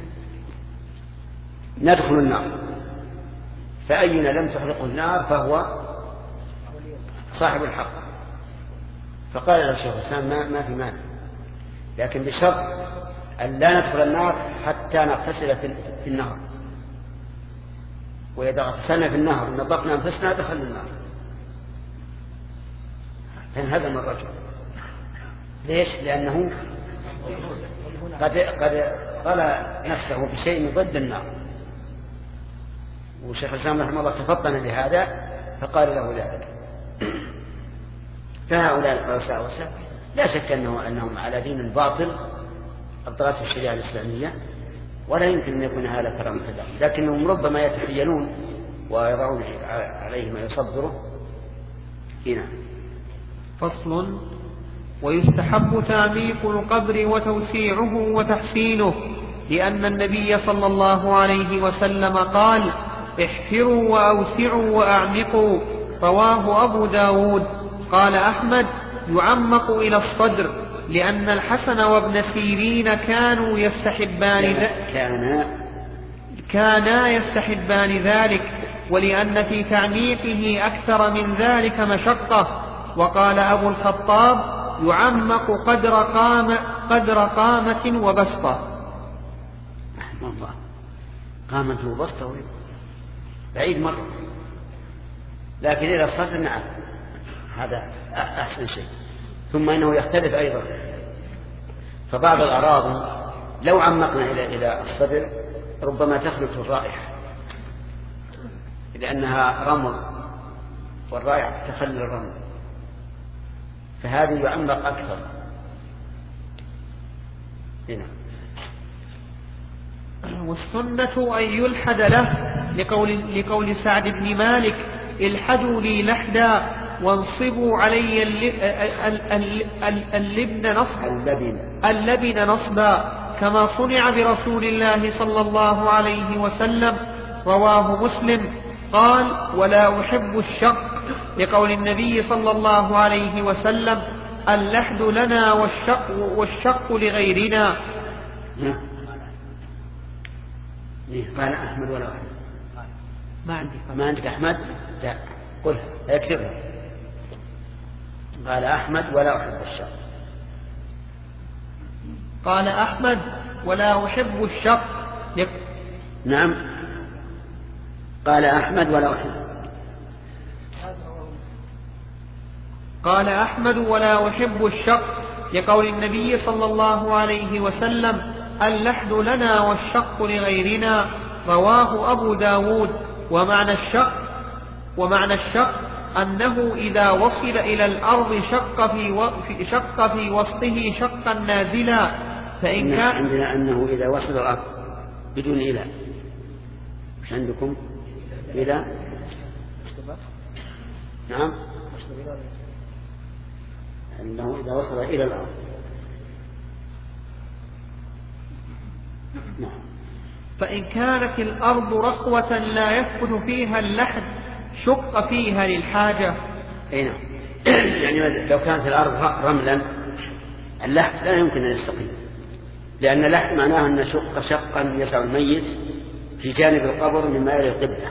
ندخل النار، فأينا لم تحرقه النار فهو صاحب الحق. فقال له الشيخ الإسلام ما, ما في مانع، لكن بشرط أن لا ندخل النار حتى نغتسل في النهر، وإذا اغتسلنا في النهر نطقنا أنفسنا دخلنا النار. فانهزم الرجل. ليش؟ لأنه قد قد طلع نفسه بشيء ضد النار. والشيخ الإسلام رحمه الله تفطن لهذا فقال له ذلك. فهؤلاء الرؤساء والسادة لا شك أنه أنهم على دين باطل أبطلته الشريعة الإسلامية، ولا يمكن أن يكون هذا كرامة لهم، لكنهم ربما يتحيلون ويضعون عليه ما يصدره. هنا فصل: ويستحب تعميق القبر وتوسيعه وتحسينه، لأن النبي صلى الله عليه وسلم قال: احفروا وأوسعوا وأعمقوا. رواه أبو داود. قال أحمد: يعمق إلى الصدر، لأن الحسن وابن سيرين كانوا يستحبان ذلك كانا كانا يستحبان ذلك، ولأن في تعميقه أكثر من ذلك مشقة. وقال أبو الخطاب: يعمق قدر قامة قدر قامة وبسطة. الله، قامة وبسطة بعيد مرة، لكن إلى الصدر نعم هذا أحسن شيء. ثم إنه يختلف أيضا، فبعض الأراضي لو عمقنا إلى إلى الصدر ربما تخلط الرائحة، لأنها رمل والرائحة تخلل الرمل، فهذه يعمق أكثر. هنا والسنة أن يلحد له، لقول, لقول سعد بن مالك: الحدوا لي لحدا وانصبوا علي اللبن نصبا اللبن نصبا، كما صنع برسول الله صلى الله عليه وسلم. رواه مسلم. قال: ولا أحب الشق، لقول النبي صلى الله عليه وسلم: اللحد لنا والشق, والشق لغيرنا. قال أحمد ولا أحمد؟ ما عندي ما عندك أحمد؟ لا قلها اكتبها. قال أحمد ولا أحب الشق. قال أحمد: ولا أحب الشق. نعم، قال أحمد ولا أحب. قال أحمد: ولا أحب الشق، لقول النبي صلى الله عليه وسلم: اللحد لنا والشق لغيرنا، رواه أبو داود. ومعنى الشق ومعنى الشق أنه إذا وصل إلى الأرض شق في, و... شق في وسطه شقا نازلا. فإن كان عندنا أنه إذا وصل الأرض بدون إله. مش عندكم إله؟ نعم، أنه إذا وصل إلى الأرض. نعم. فإن كانت الأرض رخوة لا يثبت فيها اللحد شق فيها للحاجة. أي نعم. يعني لو كانت الأرض رملا اللحد لا يمكن أن يستقيم، لأن اللحد معناه أن شق شقا يسع الميت في جانب القبر مما يلي القبلة،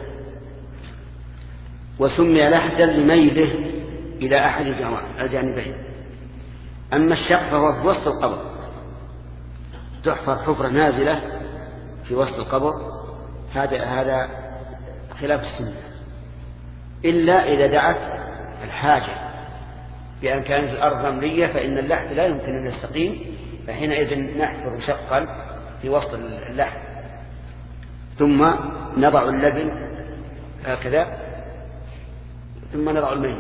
وسمي لحدا لميله إلى أحد الجانبين. أما الشق فهو في وسط القبر، تحفر حفرة نازلة في وسط القبر، هذا هذا خلاف السنة، إلا إذا دعت الحاجة بأن كانت الأرض رملية فإن اللحد لا يمكن أن يستقيم، فحينئذ نحفر شقا في وسط اللحد ثم نضع اللبن هكذا ثم نضع الميت.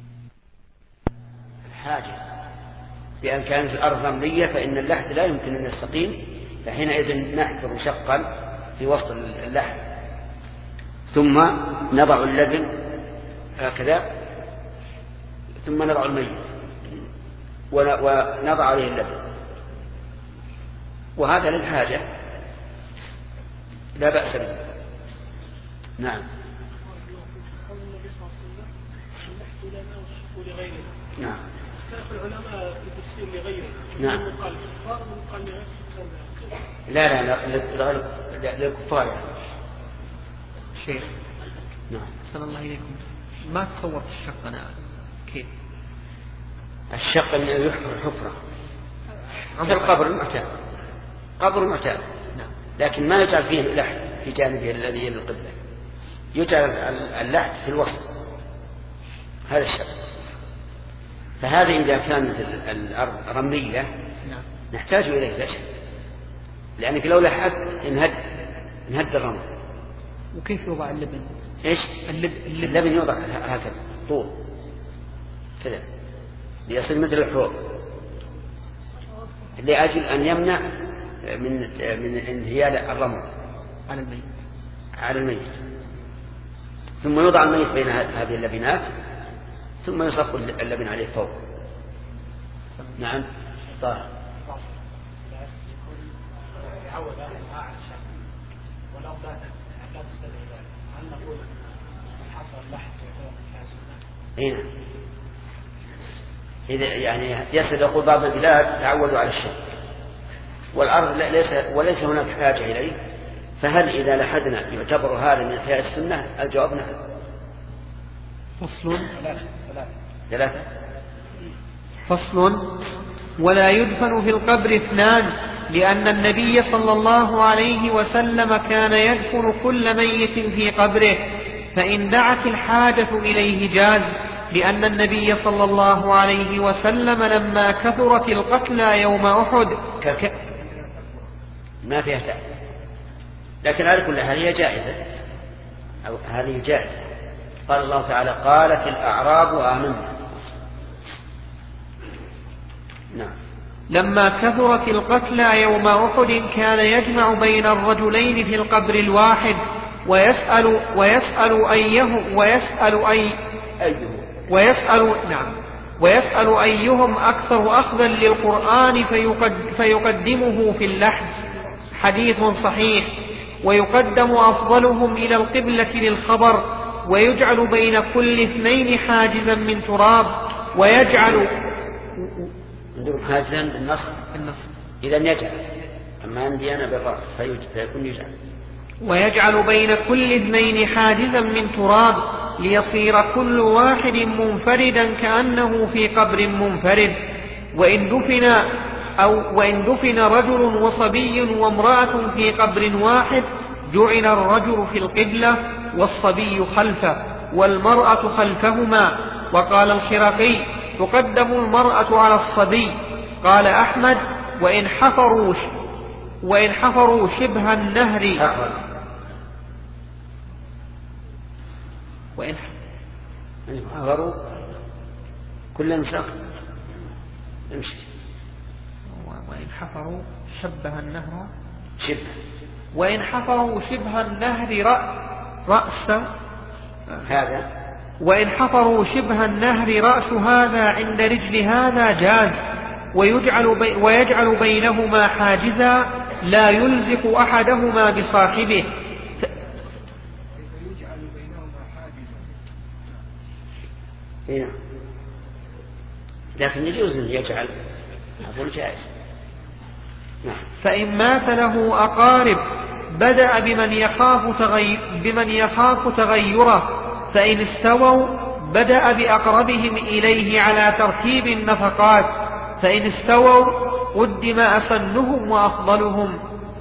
الحاجة بأن كانت الأرض رملية فإن اللحد لا يمكن أن يستقيم، فحينئذ نحفر شقا في وسط اللحد ثم نضع اللبن هكذا ثم نضع الميت ونضع عليه اللبن، وهذا للحاجة لا بأس به. نعم. نعم. العلماء في التفسير لغيره. نعم. قال كفار وقال لغير. لا لا لا للكفار يعني. شيخ. نعم. صلى الله عليكم. ما تصورت الشق أنا كيف؟ الشق اللي يحفر حفرة في القبر المعتاد، قبر معتاد، نعم. لكن ما يجعل فيه اللحد في جانبه الذي يلي القبلة، يجعل اللحد في الوسط، هذا الشق. فهذا إذا كانت الأرض رملية نعم. نحتاج إليه لا شك، لأنك لو لحقت انهد انهد الرمل. وكيف يوضع اللبن؟ إيش؟ اللب... اللبن. اللبن يوضع هكذا طول كذا ليصير مثل الحوض، لأجل أن يمنع من من انهيال الرمل على الميت على الميت ثم يوضع الميت بين هذه اللبنات ثم يصب اللبن عليه فوق. نعم. طاهر. يعود على الشك ولو لا تستدعي ذلك، هل نقول حصل اللحد يكون كاسدا؟ هنا إذا يعني يسد يقول بعض البلاد تعودوا على الشك والأرض ليس وليس هناك حاجة إليه، فهل إذا لحدنا يعتبر هذا من إحياء السنة؟ الجواب نعم. فصل ثلاثة. فصل. ولا يدفن في القبر اثنان، لأن النبي صلى الله عليه وسلم كان يدفن كل ميت في قبره، فإن دعت الحاجة إليه جاز، لأن النبي صلى الله عليه وسلم لما كثرت القتلى يوم أحد ك... ما فيها تعب، لكن على كل حال هي جائزة أو هذه جائزة. قال الله تعالى: قالت الأعراب آمنا. نعم. لما كثرت القتلى يوم أحد كان يجمع بين الرجلين في القبر الواحد ويسأل ويسأل أيهم ويسأل أي أيهم ويسأل نعم ويسأل أيهم أكثر أخذا للقرآن فيقد فيقدمه في اللحد. حديث صحيح. ويقدم أفضلهم إلى القبلة للخبر، ويجعل بين كل اثنين حاجزا من تراب، ويجعل حاجزا بالنصر النصر إذا يجعل، أما عندي أنا بالرفع فيكون يجعل. ويجعل بين كل اثنين حاجزا من تراب ليصير كل واحد منفردا كأنه في قبر منفرد. وإن دفن أو وإن دفن رجل وصبي وامرأة في قبر واحد جعل الرجل في القبلة والصبي خلفه والمرأة خلفهما. وقال الخرقي: تقدم المرأة على الصبي. قال أحمد: وإن حفروا وإن حفروا شبه النهر وإن حفروا كل نسخ امشي وإن حفروا شبه النهر شبه وإن حفروا شبه النهر رأس هذا وإن حفروا شبه النهر رأس هذا عند رجل هذا جاز، ويجعل, بي ويجعل بينهما حاجزا لا يلزق أحدهما بصاحبه. يجعل بينهما حاجزا هنا، لكن يجوز أن يجعل أقول جائز. نعم. فإن مات له أقارب بدأ بمن يخاف تغير بمن يخاف تغيره، فإن استووا بدأ بأقربهم إليه على ترتيب النفقات، فإن استووا قدم أسنهم وأفضلهم.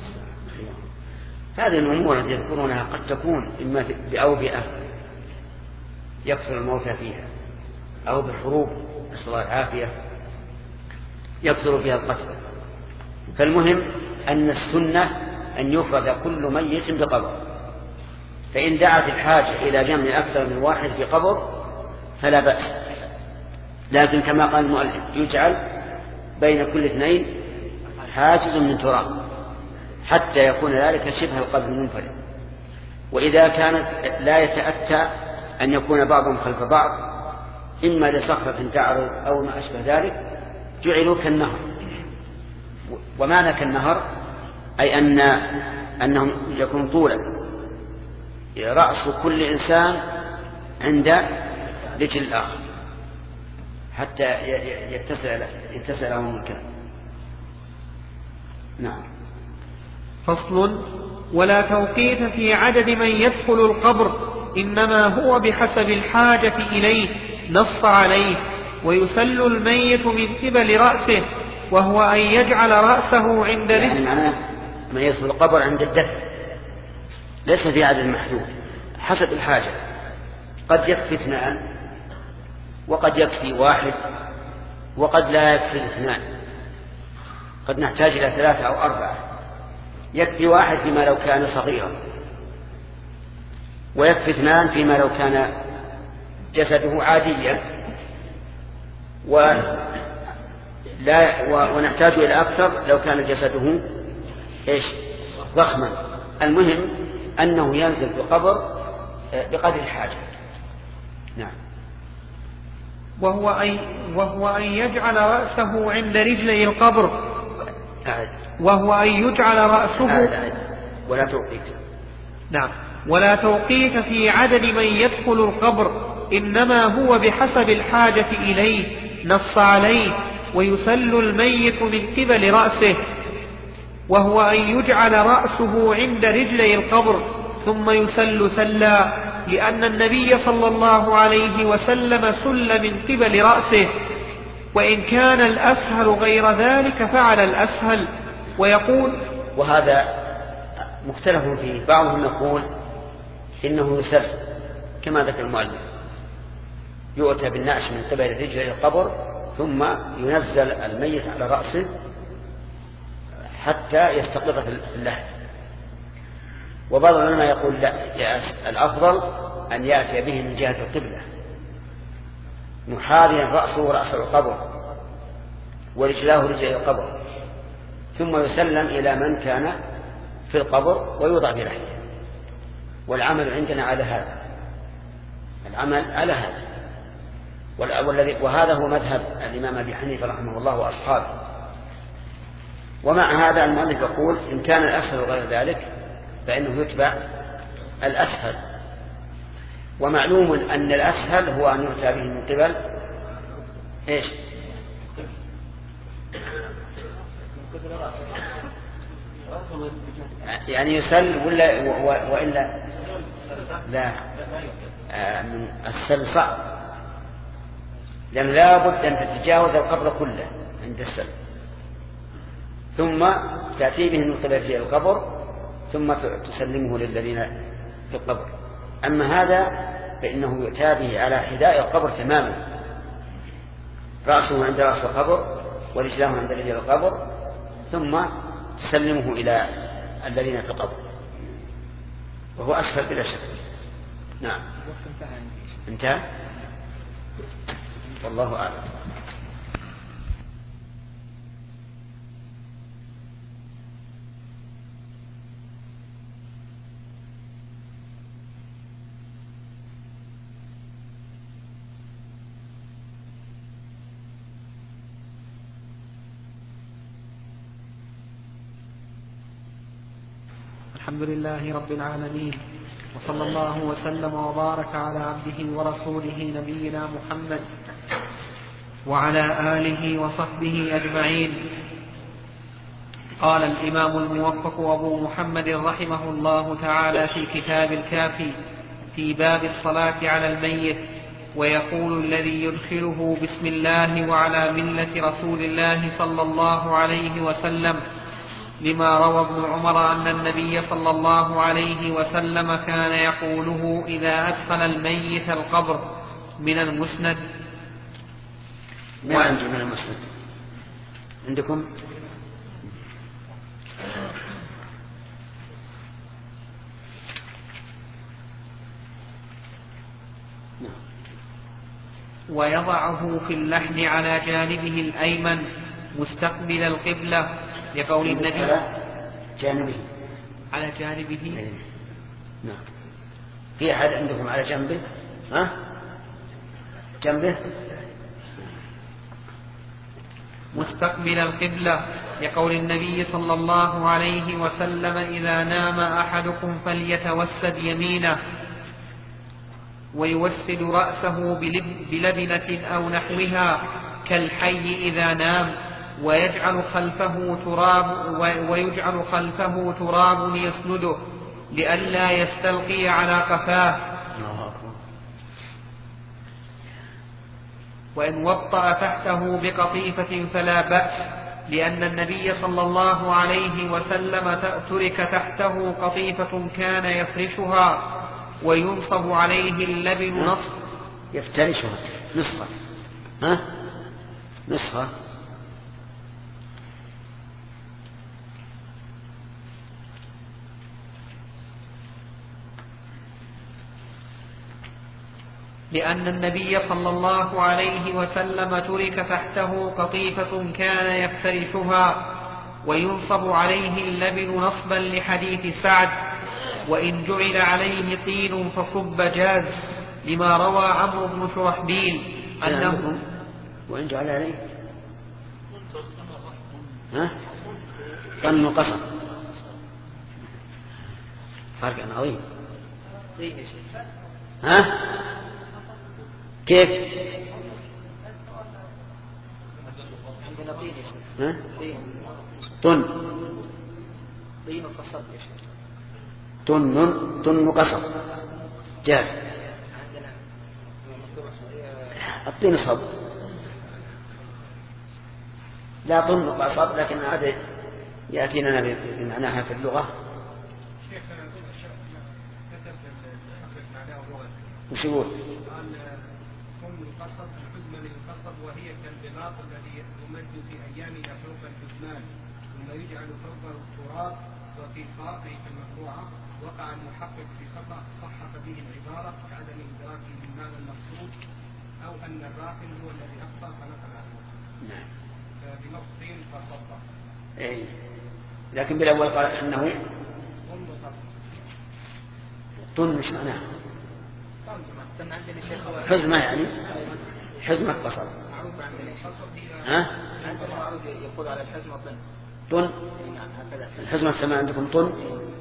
هذه الأمور التي يذكرونها قد تكون إما بأوبئة يكثر الموتى فيها، أو بحروب نسأل الله العافية يكثر فيها القتل. فالمهم أن السنة أن يفرد كل ميت بقبر، فإن دعت الحاجة إلى جمع أكثر من واحد في قبر فلا بأس، لكن كما قال المؤلف يجعل بين كل اثنين حاجز من تراب حتى يكون ذلك شبه القبر المنفرد. وإذا كانت لا يتأتى أن يكون بعضهم خلف بعض إما لصخرة تعرض أو ما أشبه ذلك جعلوا كالنهر. ومعنى كالنهر أي أن أنهم يكون طولا رأس كل إنسان عند رجل الآخر حتى يتسع يتسع لهم المكان. نعم. فصل: ولا توقيت في عدد من يدخل القبر، إنما هو بحسب الحاجة إليه، نص عليه. ويسل الميت من قبل رأسه، وهو أن يجعل رأسه عند رجل. يعني معناه من يدخل القبر عند الدفن ليس في عدد محدود حسب الحاجة، قد يكفي اثنان وقد يكفي واحد وقد لا يكفي اثنان، قد نحتاج إلى ثلاثة أو أربعة. يكفي واحد فيما لو كان صغيرا، ويكفي اثنان فيما لو كان جسده عاديا، ولا ونحتاج إلى أكثر لو كان جسده إيش ضخما. المهم أنه ينزل في القبر بقدر الحاجة. نعم. وهو أن, وهو أن يجعل رأسه عند رجلي القبر. أعد. وهو أن يجعل رأسه أعد أعد. ولا توقيت. نعم. ولا توقيت في عدد من يدخل القبر، إنما هو بحسب الحاجة إليه، نص عليه. ويسل الميت من قبل رأسه، وهو أن يجعل رأسه عند رجلي القبر ثم يسل سلا، لأن النبي صلى الله عليه وسلم سل من قبل رأسه. وإن كان الأسهل غير ذلك فعل الأسهل. ويقول: وهذا مختلف فيه، بعضهم يقول إنه يسل كما ذكر المؤلف، يؤتى بالنعش من قبل رجلي القبر ثم ينزل الميت على رأسه حتى يستقر في اللحد. وبعض العلماء يقول لا، الأفضل أن يأتي به من جهة القبلة محاذيا رأسه رأس القبر ورجلاه رجلي القبر، ثم يسلم إلى من كان في القبر ويوضع بلحيه. والعمل عندنا على هذا، العمل على هذا. وهذا هو مذهب الإمام أبي حنيفة رحمه الله وأصحابه. ومع هذا المؤلف يقول إن كان الأسهل غير ذلك فإنه يتبع الأسهل. ومعلوم أن الأسهل هو أن يؤتى به من قبل إيش؟ يعني يسل ولا وإلا لا؟ من السل صعب، لأن لا بد أن تتجاوز القبر كله عند السل، ثم تأتي به من قبل القبر ثم تسلمه للذين في القبر. أما هذا فإنه يؤتى به على حذاء القبر تماما رأسه عند رأس القبر ورجلاه عند رجل القبر، ثم تسلمه إلى الذين في القبر، وهو أسفل بلا شك. نعم. انتهى. والله أعلم. الحمد لله رب العالمين، وصلى الله وسلم وبارك على عبده ورسوله نبينا محمد وعلى آله وصحبه أجمعين. قال الإمام الموفق أبو محمد رحمه الله تعالى في كتاب الكافي في باب الصلاة على الميت، ويقول الذي يدخله بسم الله وعلى ملة رسول الله صلى الله عليه وسلم لما روى ابن عمر أن النبي صلى الله عليه وسلم كان يقوله إذا أدخل الميت القبر. من المسند. ما عندي من المسند. عندكم؟ ويضعه في اللحد على جانبه الأيمن مستقبل القبلة، لقول النبي جانبه على جانبه. أيه. نعم. في أحد عندكم على جنبه؟ ها؟ جنبه مستقبل القبلة، لقول النبي صلى الله عليه وسلم إذا نام أحدكم فليتوسد يمينه ويوسد رأسه بلبنة أو نحوها كالحي إذا نام، ويجعل خلفه تراب ويجعل خلفه تراب يسنده لئلا يستلقي على قفاه. وإن وطأ تحته بقطيفة فلا بأس، لأن النبي صلى الله عليه وسلم ترك تحته قطيفة كان يفرشها وينصب عليه اللبن نصب. يفترشها نصفا. ها؟ نصفا. لأن النبي صلى الله عليه وسلم ترك تحته قطيفة كان يفترشها وينصب عليه اللبن نصبا لحديث سعد. وإن جعل عليه طين فصب جاز، لما روى عمرو بن شرحبيل أنه وإن جعل عليه ها؟ طن قصر. فرق عظيم. ها؟ كيف؟ عندنا طين يا شيخ. ها؟ طن. طين وقصب يا شيخ. طن طن قصب جاز. الطين صب، لا طن قصب، لكن هذا يأتينا بمعناها في اللغة. وش يقول؟ القصب الحزمة للقصب، وهي كالبلاط الذي يمد في أيامنا فوق الحزمان ثم يجعل فوقه التراب. وفي قاطع المقطوعة وقع المحقق في خطأ صحح به العبارة كعدم إدراك المعنى المقصود، أو أن الراحل هو الذي أخطأ فنقل عنه. نعم. بنقطين فصدق. إيه. لكن بالأول قال أنه طن قصب. طن مش معناه. طن عندنا شيخ حزمة يعني حزمة قصر. معروف عندنا شيخ. ها؟ عندنا معروف يقول على الحزمة طن. طن. نعم هكذا. الحزمة تسمى عندكم طن.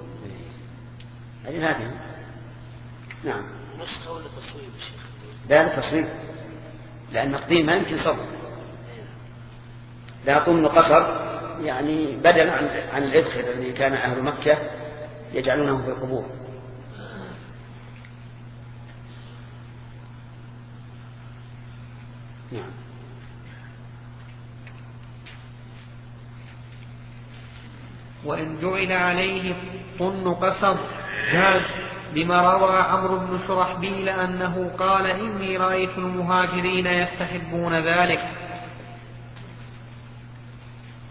هذه هذه. نعم. نسخة ولا تصويب يا شيخ؟ لا تصويب، لأن الطين ما يمكن صبر. لا طن قصر يعني بدل عن عن الإذخر الذي كان أهل مكة يجعلونه في القبور. نعم. وإن جعل عليه طن قصب جاز، لما روى عمرو بن شرحبيل أنه قال إني رأيت المهاجرين يستحبون ذلك،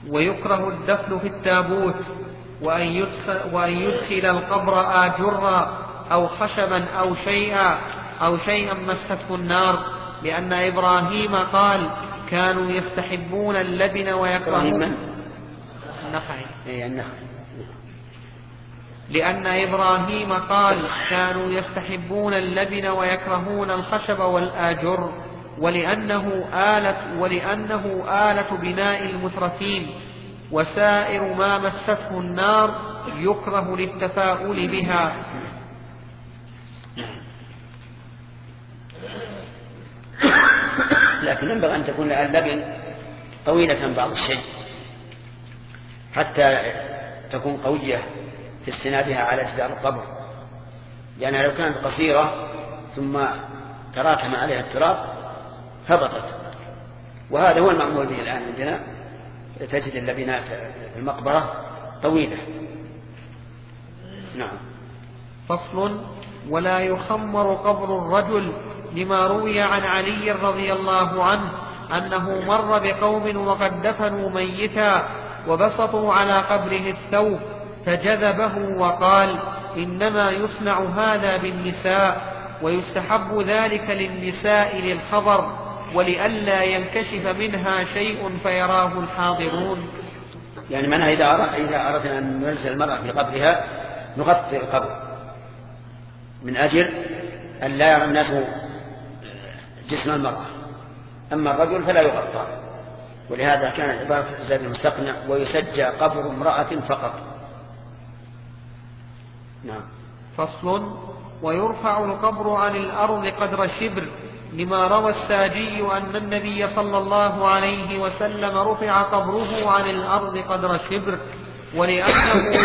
ويكره الدفن في التابوت، وأن يدخل, وأن يدخل القبر آجرا أو خشبا أو شيئا أو شيئا مسته النار، لأن إبراهيم قال كانوا يستحبون اللبن ويكرهون النخع. لأن إبراهيم قال كانوا يستحبون اللبن ويكرهون الخشب والآجر، ولأنه آلة, ولأنه آلة بناء المترفين، وسائر ما مسته النار يكره للتفاؤل بها. لكن ينبغي أن تكون اللبن طويلة بعض الشيء حتى تكون قوية في استنادها على جدار القبر، لأنها لو كانت قصيرة ثم تراكم عليها التراب هبطت، وهذا هو المعمول به الآن عندنا. تجد اللبنات في المقبرة طويلة. نعم. فصل: ولا يخمر قبر الرجل، لما روي عن علي رضي الله عنه أنه مر بقوم وقد دفنوا ميتا وبسطوا على قبره الثوب فجذبه وقال: إنما يصنع هذا بالنساء، ويستحب ذلك للنساء للخبر ولئلا ينكشف منها شيء فيراه الحاضرون. يعني منها إذا أردنا أن ننزل المرأة في قبرها نغطي القبر من أجل أن لا يرى الناس جسم المرأة، أما الرجل فلا يغطى، ولهذا كانت عبارة زاد المستقنع: ويسجى قبر امرأة فقط. نعم. فصل: ويرفع القبر عن الأرض قدر شبر، لما روى الساجي أن النبي صلى الله عليه وسلم رفع قبره عن الأرض قدر شبر، ولأنه,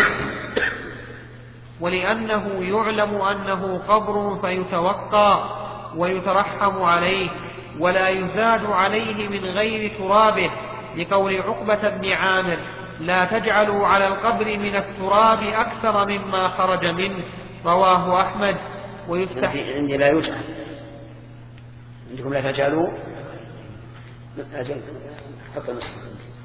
ولأنه يعلم أنه قبر فيتوقى ويترحم عليه ولا يزاد عليه من غير ترابه، لقول عقبة بن عامر: لا تجعلوا على القبر من التراب أكثر مما خرج منه، رواه أحمد. ويستحب عندي لا يجعل، عندكم لا تجعلوا، أجل حتى نصف.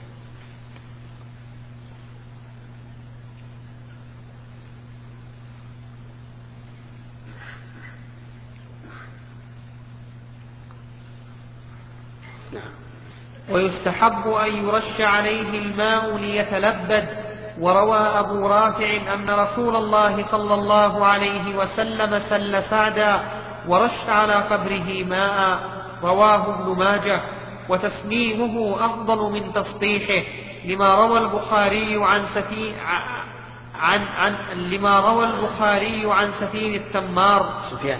ويستحب أن يرش عليه الماء ليتلبد. وروى أبو رافع أن رسول الله صلى الله عليه وسلم سل سعدا ورش على قبره ماء، رواه ابن ماجه. وتسميمه أفضل من تسطيحه، لما روى البخاري عن سفين عن عن لما روى البخاري عن سفين التمار سفيان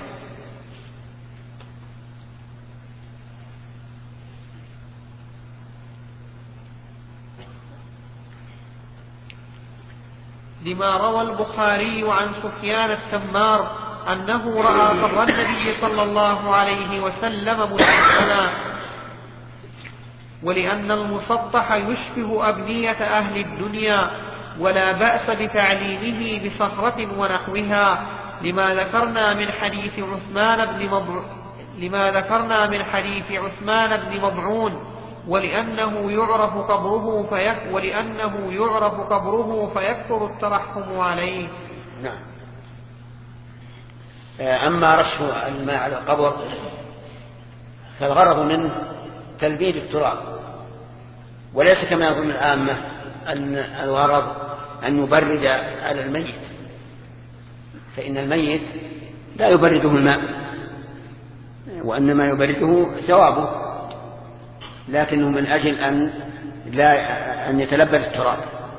لما روى البخاري عن سفيان التمار أنه رأى قبر النبي صلى الله عليه وسلم مسطحا، ولأن المسطح يشبه أبنية أهل الدنيا ولا بأس بتعليمه بصخرة ونحوها، لما ذكرنا من حديث عثمان بن مضع... لما ذكرنا من حديث عثمان بن مضعون، ولأنه يعرف قبره فيك... ولأنه يعرف قبره فيكثر الترحم عليه. نعم. أما رش الماء على القبر فالغرض منه تلبيد التراب، وليس كما يظن العامة أن الغرض أن يبرد على الميت، فإن الميت لا يبرده الماء، وإنما يبرده ثوابه، لكنه من أجل أن لا أن يتلبد التراب.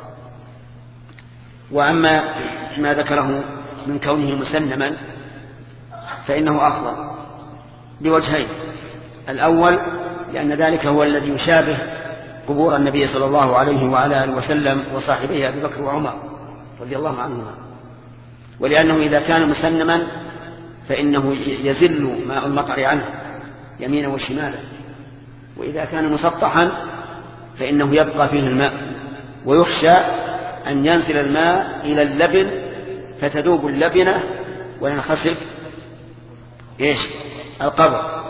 وأما ما ذكره من كونه مسنما فإنه أفضل بوجهين: الأول لأن ذلك هو الذي يشابه قبور النبي صلى الله عليه وعلى آله وسلم وصاحبيه أبي بكر وعمر رضي الله عنهما، ولأنه إذا كان مسنما فإنه يزل ماء المطر عنه يمينا وشمالا، وإذا كان مسطحا فإنه يبقى فيه الماء، ويخشى أن ينزل الماء إلى اللبن فتذوب اللبنة وينخسف إيش القبر.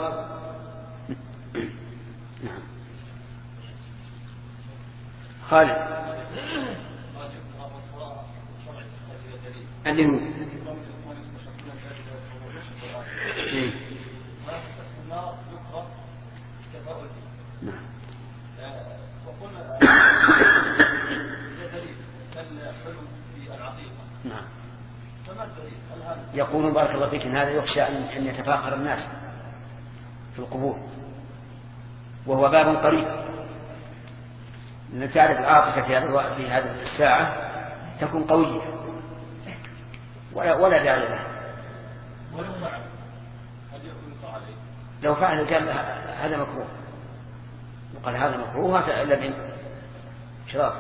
خالد اللي هو إيه؟ نعم. نعم. يقول بارك الله فيك إن هذا يخشى أن يتفاخر الناس في القبور، وهو باب قريب، لأن تعرف العاطفة في هذه الساعة تكون قوية ولا ولا داعي له. لو فعل قال هذا مكروه وقال هذا مكروه هذا إلا من شراب.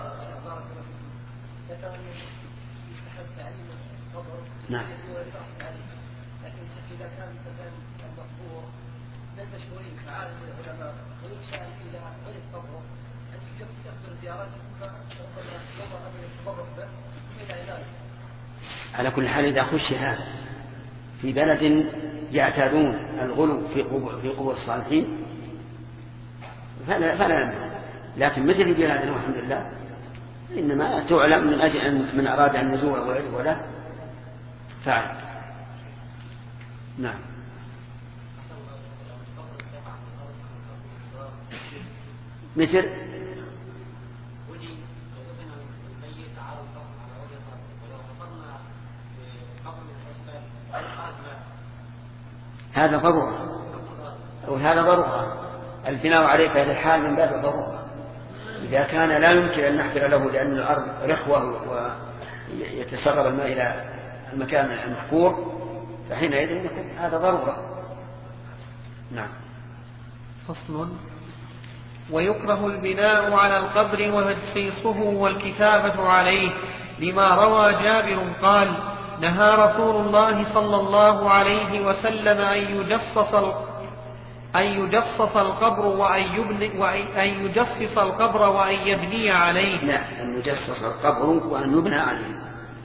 نعم. لكن إذا كان مثلا المقبور من المشهورين فعالم العلماء ويخشى إذا عرف قبره أن يكثر زيارته فربما يضع من التبرك به إلى ذلك. على كل حال إذا خشي هذا في بلد يعتادون الغلو في قبور في قبور الصالحين فلا فلا لكن مثل في بلادنا والحمد لله إنما تعلم من أجل أن من أراد أن يزور وله فعل. نعم. مثل هذا ضرورة أو هذا ضرورة البناء عليه في هذا الحال من باب الضرورة. إذا كان لا يمكن أن نحفر له لأن الأرض رخوة ويتسرب الماء إلى المكان المحفور فحينئذ يكون هذا ضرورة. نعم. فصل. ويكره البناء على القبر وتجصيصه والكتابة عليه لما روى جابر قال نهى رسول الله صلى الله عليه وسلم أن يجصص أن يجصص القبر وأن يبني وأن يجصص القبر وأن يبني عليه. لا أن يجصص القبر وأن يبنى عليه.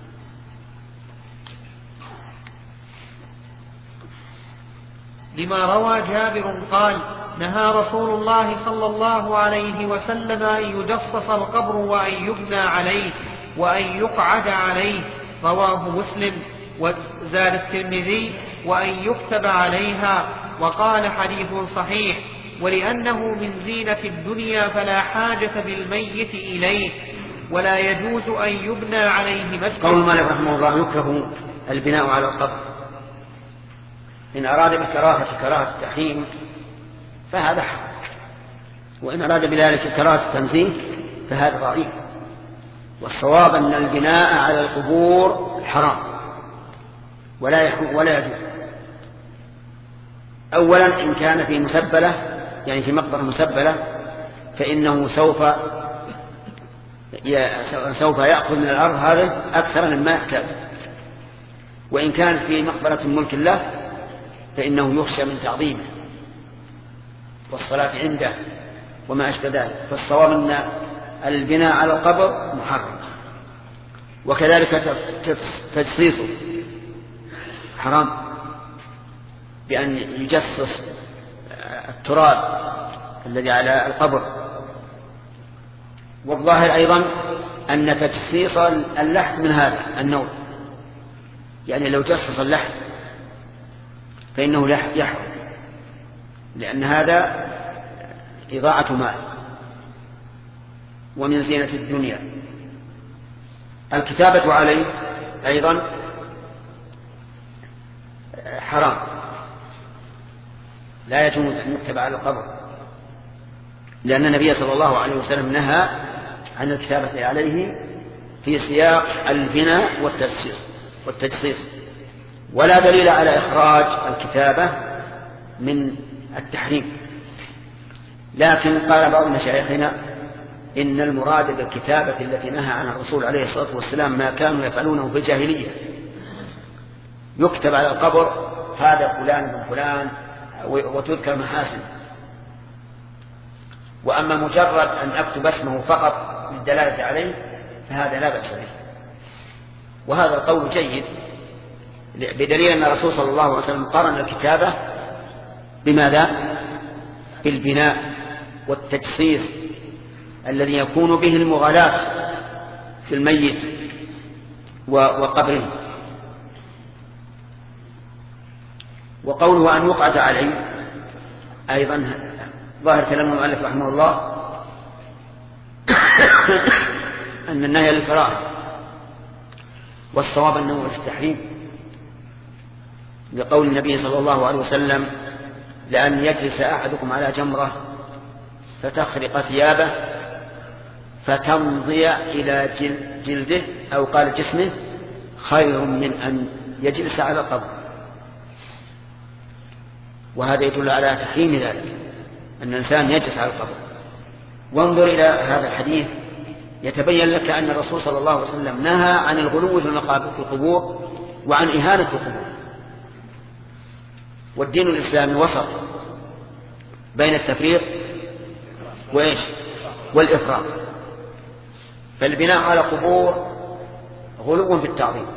لما روى جابر قال نهى رسول الله صلى الله عليه وسلم أن يجصص القبر وأن يبنى عليه وأن يقعد عليه. رواه مسلم. وزاد الترمذي وأن يكتب عليها وقال حديث صحيح ولأنه من زينة الدنيا فلا حاجة بالميت إليه ولا يجوز أن يبنى عليه مسجد. قول مالك رحمه الله يكره البناء على القبر إن أراد بكراهة كراهة التحريم فهذا حق، وإن أراد بذلك كراهة التنزيه فهذا ضعيف. والصواب أن البناء على القبور حرام ولا ولا يجوز. أولا إن كان في مسبلة يعني في مقبرة مسبلة فإنه سوف سوف يأخذ من الأرض هذا أكثر مما يحتاج. وإن كان في مقبرة ملك الله فإنه يخشى من تعظيمه والصلاة عنده وما أشبه ذلك. فالصواب أن البناء على القبر محرم، وكذلك تجصيصه حرام بأن يجصص التراب الذي على القبر. والظاهر أيضا أن تجصيص اللحم من هذا النوع، يعني لو جصص اللحم فإنه يحرم لأن هذا إضاعة مال ومن زينة الدنيا. الكتابة عليه أيضا حرام، لا يجوز أن يكتب على القبر لأن النبي صلى الله عليه وسلم نهى عن الكتابة عليه في سياق البناء والتجصيص والتجصيص ولا دليل على إخراج الكتابة من التحريم. لكن قال بعض مشايخنا إن المراد بالكتابة التي نهى عنها الرسول عليه الصلاة والسلام ما كانوا يفعلونه في الجاهلية، يكتب على القبر هذا فلان بن فلان وتذكر محاسن. وأما مجرد أن أكتب اسمه فقط للدلالة عليه فهذا لا بأس به. وهذا القول جيد بدليل أن الرسول صلى الله عليه وسلم قارن الكتابة بماذا؟ بالبناء والتجصيص الذي يكون به المغالاة في الميت وقبره. وقوله أن يقعد عليه أيضا ظاهر كلام المؤلف رحمه الله أن النهي للكراهة، والصواب أنه للتحريم، لقول النبي صلى الله عليه وسلم: لأن يجلس أحدكم على جمرة فتخرق ثيابه فتمضي إلى جلده أو قال جسمه خير من أن يجلس على القبر. وهذا يدل على تحريم ذلك، أن الإنسان يجلس على القبر. وانظر إلى هذا الحديث يتبين لك أن الرسول صلى الله عليه وسلم نهى عن الغلو في القبور وعن إهانة القبور. والدين الإسلامي وسط بين التفريط وإيش والإفراط. فالبناء على قبور غلو في التعظيم،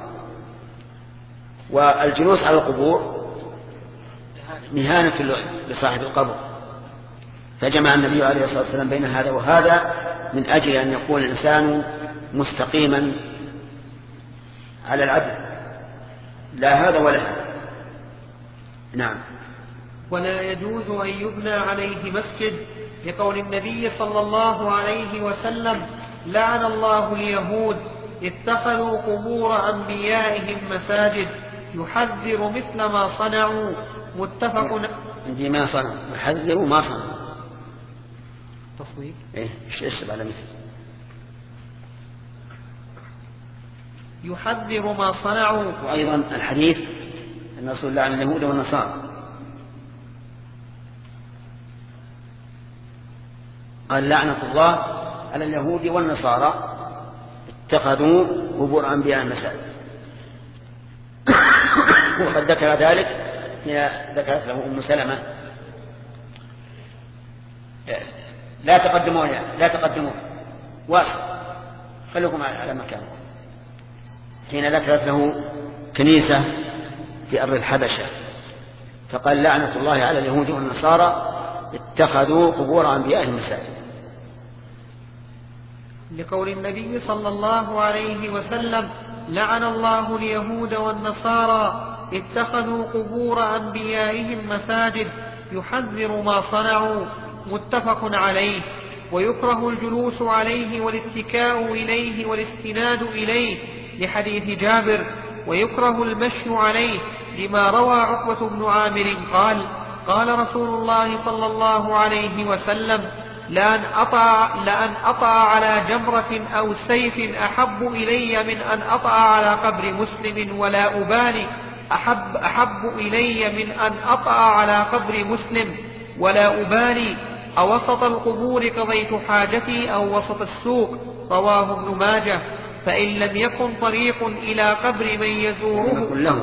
والجلوس على القبور مهانة لصاحب القبر. فجمع النبي عليه الصلاة والسلام بين هذا وهذا من أجل أن يكون الإنسان مستقيما على العدل، لا هذا ولا هذا. نعم. ولا يجوز أن يبنى عليه مسجد، لقول النبي صلى الله عليه وسلم: لعن الله اليهود اتخذوا قبور أنبيائهم مساجد، يحذر مثل ما صنعوا. متفق. عندي ما صنعوا، يحذروا ما صنعوا. تصوير ايه ايش على مثل يحذر ما صنعوا. وايضا الحديث ان الرسول لعن اليهود والنصارى، قال: لعنة الله على اليهود والنصارى اتخذوا قبور أنبياء مساجد. وقد ذكر ذلك حين ذكرت له أم سلمة: لا تقدموا لا تقدموا واصل، خلوكم على مكانكم. حين ذكرت له كنيسة في أرض الحبشة فقال: لعنة الله على اليهود والنصارى اتخذوا قبور أنبيائهم مساجد. لقول النبي صلى الله عليه وسلم: لعن الله اليهود والنصارى اتخذوا قبور أنبيائهم مساجد، يحذر ما صنعوا. متفق عليه. ويكره الجلوس عليه والاتكاء إليه والاستناد إليه، لحديث جابر. ويكره المشي عليه، لما روى عقبة بن عامر قال: قال رسول الله صلى الله عليه وسلم: لأن أطع, لأن أطع على جمرة أو سيف أحب إلي من أن أطع على قبر مسلم، ولا أبالي. أحب, أحب إلي من أن أطع على قبر مسلم ولا أبالي. أوسط القبور قضيت حاجتي أو وسط السوق. رواه ابن ماجه. فإن لم يكن طريق إلى قبر من يزوره له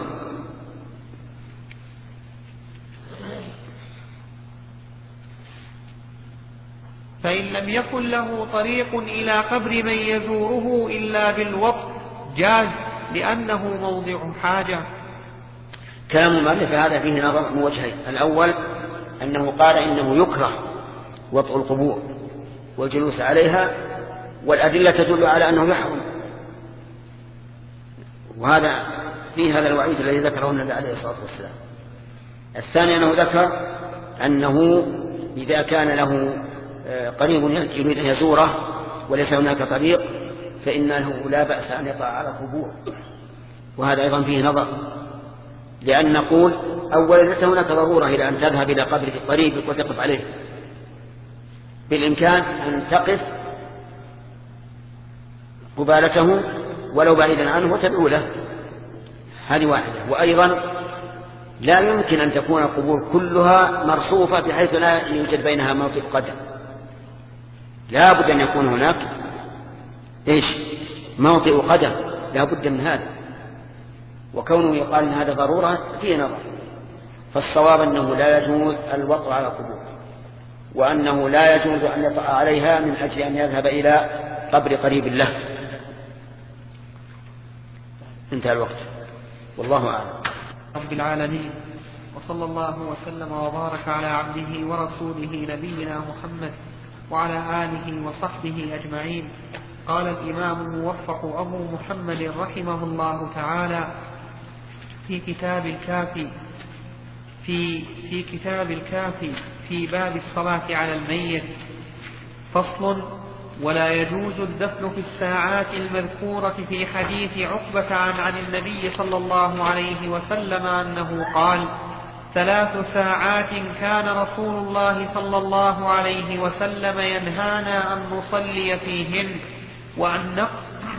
فإن لم يكن له طريق إلى قبر من يزوره إلا بالوطء جاز، لأنه موضع حاجة. كلام المؤلف هذا فيه نظر من وجهين: الأول أنه قال إنه يكره وطء القبور والجلوس عليها، والأدلة تدل على أنه يحرم، وهذا فيه هذا الوعيد الذي ذكره النبي عليه الصلاة والسلام. الثاني أنه ذكر أنه إذا كان له قريب يريد أن يزوره وليس هناك طريق فإنه لا بأس أن يطلع على القبور، وهذا أيضا فيه نظر، لأن نقول أولا ليس هناك ضرورة إلى أن تذهب إلى قبر قريبك وتقف عليه، بالإمكان أن تقف قبالته ولو بعيدا عنه وتدعو له، هذه واحدة. وأيضا لا يمكن أن تكون القبور كلها مرصوفة بحيث لا يوجد بينها موطئ قدم، لا بد أن يكون هناك إيش موطئ قدم، لا بد من هذا. وكونه يقال أن هذا ضرورة فيه نظر، فالصواب أنه لا يجوز الوطء على القبور، وأنه لا يجوز أن يطأ عليها من أجل أن يذهب إلى قبر قريب له. انتهى الوقت، والله أعلم. رب العالمين، وصلى الله وسلم وبارك على عبده ورسوله نبينا محمد وعلى آله وصحبه أجمعين. قال الإمام الموفق أبو محمد رحمه الله تعالى في كتاب الكافي في, في كتاب الكافي في باب الصلاة على الميت: فصل: ولا يجوز الدفن في الساعات المذكورة في حديث عقبة عن, عن النبي صلى الله عليه وسلم أنه قال: ثلاث ساعات كان رسول الله صلى الله عليه وسلم ينهانا أن نصلي فيهن وأن,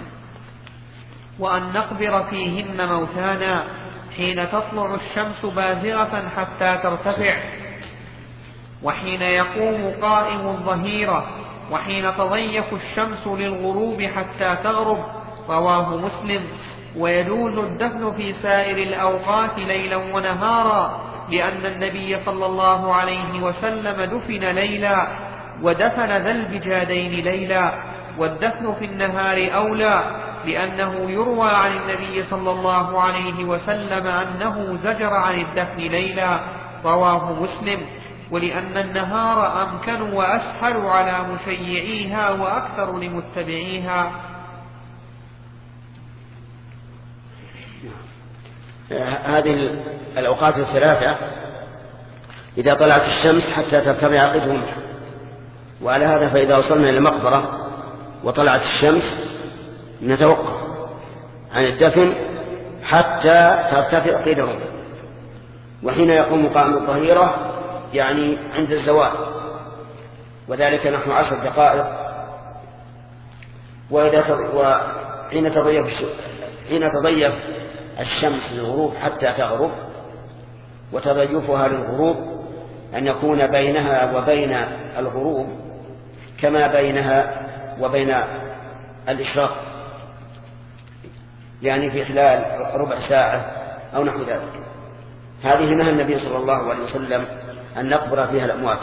وأن نقبر فيهن موتانا، حين تطلع الشمس بازغة حتى ترتفع، وحين يقوم قائم الظهيرة، وحين تضيق الشمس للغروب حتى تغرب. رواه مسلم. ويجوز الدفن في سائر الأوقات ليلا ونهارا، لأن النبي صلى الله عليه وسلم دفن ليلا، ودفن ذا البجادين ليلا. والدفن في النهار أولى، لأنه يروى عن النبي صلى الله عليه وسلم أنه زجر عن الدفن ليلا. رواه مسلم. ولأن النهار أمكن وأسهل على مشيعيها وأكثر لمتبعيها. هذه الأوقات الثلاثة إذا طلعت الشمس حتى ترتفع قدهم، وعلى هذا فإذا وصلنا إلى المقبرة وطلعت الشمس نتوقف عن الدفن حتى ترتفع قدهم، وحين يقوم قائم الظهيرة يعني عند الزوال، وذلك نحو عشر دقائق. وإذا وحين تضيف حين تضيف الشمس للغروب حتى تغرب، وتضيفها للغروب أن يكون بينها وبين الغروب كما بينها وبين الإشراق، يعني في خلال ربع ساعة أو نحو ذلك. هذه نهى النبي صلى الله عليه وسلم أن نقبر فيها الأموات.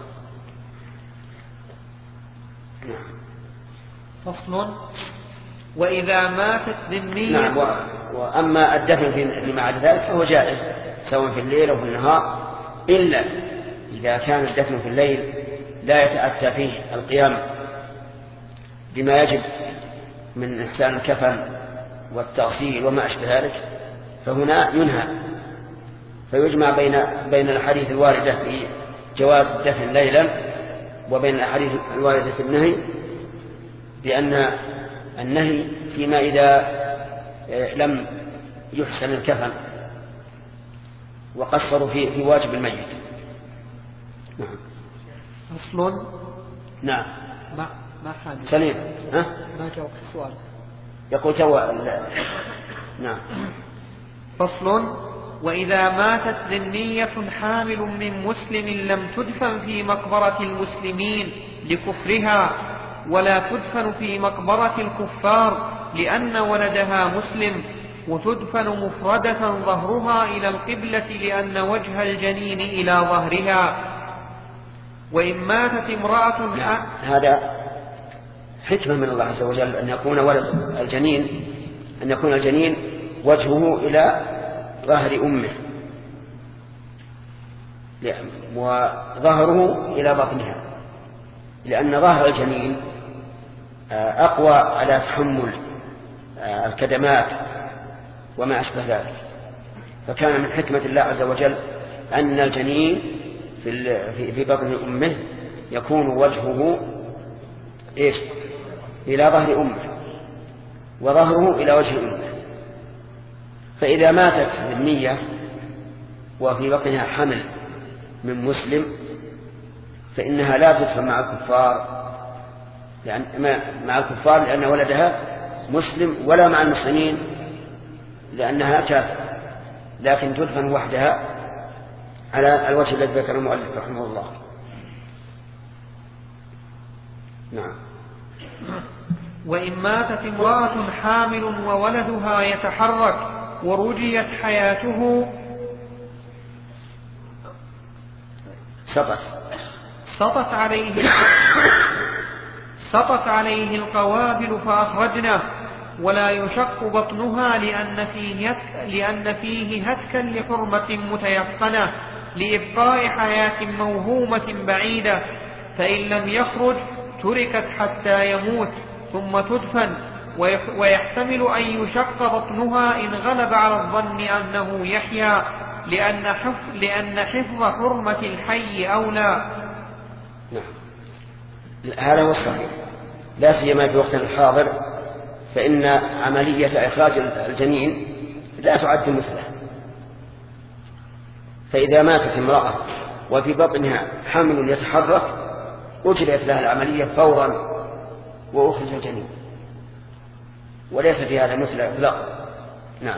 فصل: وإذا ماتت ذمية. نعم. وأما الدفن فيما عدا ذلك فهو جائز سواء في الليل أو في النهار، إلا إذا كان الدفن في الليل لا يتأتى فيه القيام بما يجب من إحسان الكفن والتغسيل وما أشبه ذلك، فهنا ينهى. فيجمع بين بين الأحاديث الواردة في جواز الدفن ليلا وبين الأحاديث الواردة في النهي، بأن النهي فيما إذا لم يحسن الكفن وقصروا في في واجب الميت. نعم. فصل. نعم. ما ما حاجة. سليم. ها؟ ما جاوب السؤال. يقول تو. نعم. فصل: وإذا ماتت ذمية حامل من مسلم لم تدفن في مقبرة المسلمين لكفرها، ولا تدفن في مقبرة الكفار لأن ولدها مسلم، وتدفن مفردة ظهرها إلى القبلة لأن وجه الجنين إلى ظهرها. وإن ماتت امرأة. نعم. هذا حكمة من الله عز وجل أن يكون ولد الجنين أن يكون الجنين وجهه إلى ظهر أمه وظهره إلى بطنها، لأن ظهر الجنين أقوى على تحمل الكدمات وما أشبه ذلك. فكان من حكمة الله عز وجل أن الجنين في بطن أمه يكون وجهه إيش؟ إلى ظهر أمه وظهره إلى وجه أمه. فإذا ماتت ذمية وفي بطنها حمل من مسلم فإنها لا تدفن مع الكفار، لأن مع الكفار لأن ولدها مسلم، ولا مع المسلمين لأنها كافرة، لكن تدفن وحدها على الوجه الذي ذكر المؤلف رحمه الله. نعم. وإن ماتت امرأة حامل وولدها يتحرك ورجيت حياته سقط سقط عليه سقط عليه القوابل فأخرجنه، ولا يشق بطنها لأن فيه هتك لأن فيه هتكا لحرمة متيقنة لإبقاء حياة موهومة بعيدة، فإن لم يخرج تركت حتى يموت ثم تدفن، ويحتمل أن يشق بطنها إن غلب على الظن أنه يحيى، لأن حفظ, لأن حفظ حرمة الحي أولى. نعم، هذا هو الصحيح، لا سيما في وقتنا الحاضر، فإن عملية إخراج الجنين لا تعد مثله. فإذا ماتت امرأة وفي بطنها حمل يتحرك أجريت لها العملية فورا وأخرج الجنين، وليس في هذا مثل إطلاق. نعم.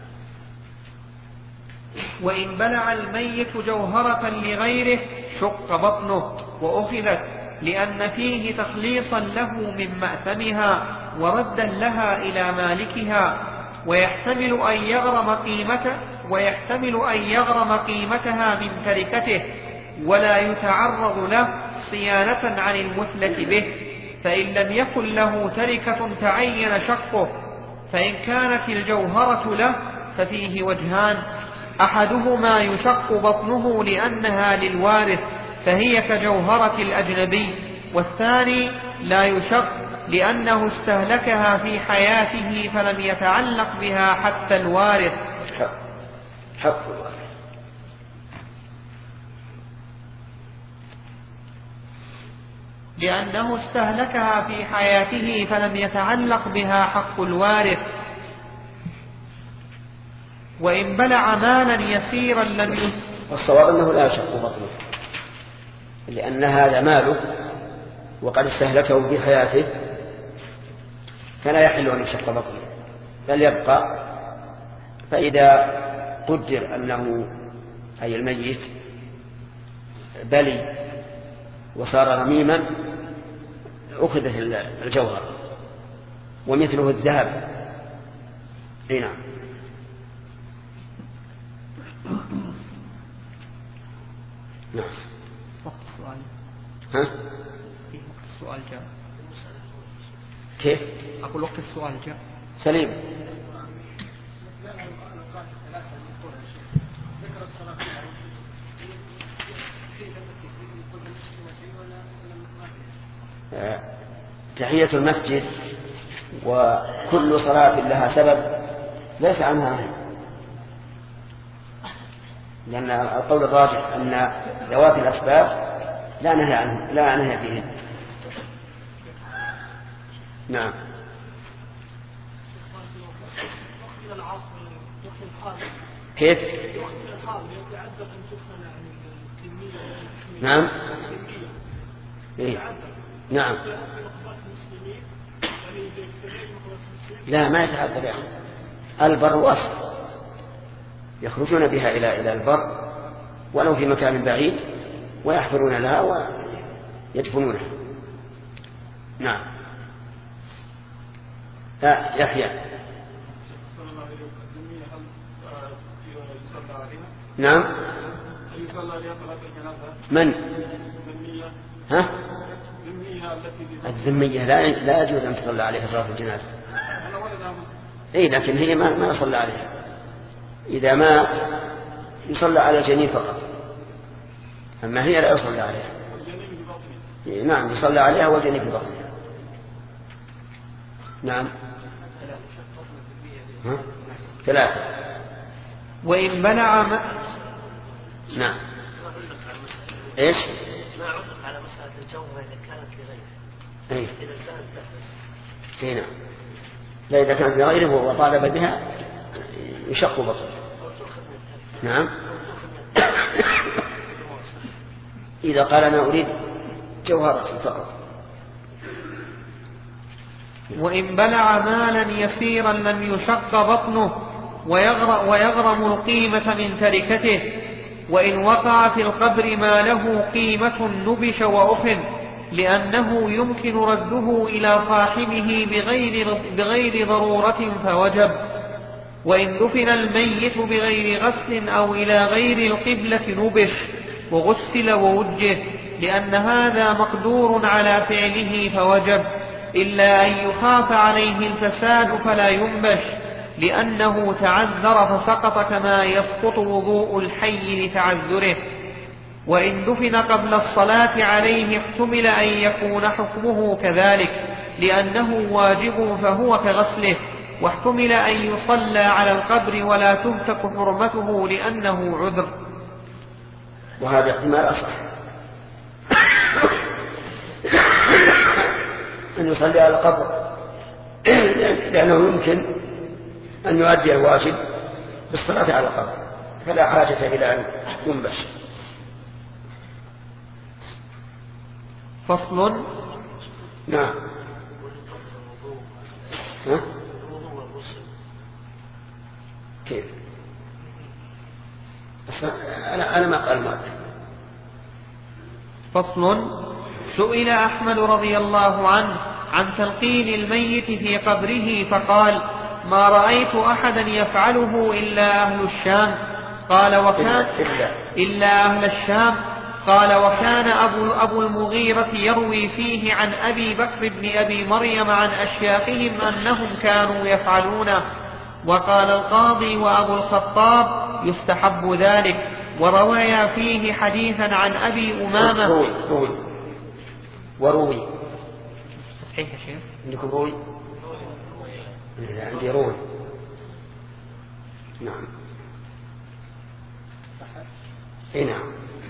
وإن بلع الميت جوهرة لغيره شق بطنه وأخذت، لأن فيه تخليصا له من مأثمها وردا لها إلى مالكها، ويحتمل أن يغرم قيمته ويحتمل أن يغرم قيمتها من تركته، ولا يتعرض له صيانة عن المثلة به. فإن لم يكن له تركة تعين شقه، فإن كانت الجوهرة له ففيه وجهان: أحدهما يشق بطنه لأنها للوارث فهي كجوهرة الأجنبي، والثاني لا يشق لأنه استهلكها في حياته فلم يتعلق بها حتى الوارث. حق الوارث. لأنه استهلكها في حياته فلم يتعلق بها حق الوارث. وإن بلع مالا يسيرا لم يس... والصواب أنه لا يشق بطنه، لأن هذا ماله وقد استهلكه في حياته، فلا يحل أن يشق بطنه بل يبقى. فإذا قدر أنه أي الميت بلي وصار رميما أخذت الجوهر، ومثله الذهب. اي نعم. نعم. وقت السؤال. ها؟ في وقت السؤال جاء. كيف؟ أقول وقت السؤال جاء. سليم. تحية المسجد وكل صلاة لها سبب ليس عنها نهي، لأن القول الراجح أن ذوات الأسباب لا نهي عنه لا نهي فيهن. نعم. كيف؟ نعم. إيه؟ نعم. لا، ما يتعذر بها. البر واسط يخرجون بها إلى إلى البر ولو في مكان بعيد، ويحفرون لها ويدفنونها. نعم. لا يحيى. نعم. من؟ ها؟ الذمية لا لا يجوز أن تصلى عليها صلاة الجنازة. إيه، لكن هي ما ما يصلى عليها. إذا ما يصلى على الجنين فقط، أما هي لا يصلى عليها. إيه نعم، يصلى عليها والجنين في بطنها. نعم. ها؟ ثلاثة. وإن بلع ما... نعم. إيش؟ ما عرف على مسألة الجوهرة إذا كانت لغيره. إيه. إذا كانت تحرس. إيه نعم. لا، إذا كانت لغيره وطالب بها يشق بطنه. نعم. إذا قال أنا أريد جوهرة فقط. وإن بلع مالا يسيرا لم يشق بطنه ويغرم القيمة من تركته. وإن وقع في القبر ما له قيمة نبش وأخذ، لأنه يمكن رده إلى صاحبه بغير, بغير ضرورة فوجب. وإن دفن الميت بغير غسل أو إلى غير القبلة نبش وغسل ووجه، لأن هذا مقدور على فعله فوجب، إلا أن يخاف عليه الفساد فلا ينبش، لأنه تعذر فسقط كما يسقط وضوء الحي لتعذره. وإن دفن قبل الصلاة عليه احتمل أن يكون حكمه كذلك لأنه واجب فهو كغسله، واحتمل أن يصلى على القبر ولا تهتك حرمته لأنه عذر. وهذا احتمال أصح أن يصلي على القبر لأنه يمكن أن يؤدي الواجب بالصلاة على القبر، فلا حاجة إلى أن ينبش. فصل. نعم. ها؟ كيف؟ أنا أنا ما قال ما. فصل. سئل أحمد رضي الله عنه عن تلقين الميت في قبره فقال: ما رأيت أحدا يفعله إلا أهل الشام. قال: وكان إلا أهل الشام. قال: وكان أبو, أبو المغيرة يروي فيه عن أبي بكر بن أبي مريم عن أشياخهم أنهم كانوا يفعلونه. وقال القاضي وأبو الخطاب: يستحب ذلك. وروي فيه حديثا عن أبي أمامة. روي روي وروي صحيح يا شيخ؟ عندكم روي؟ عندي روي. نعم. اي نعم.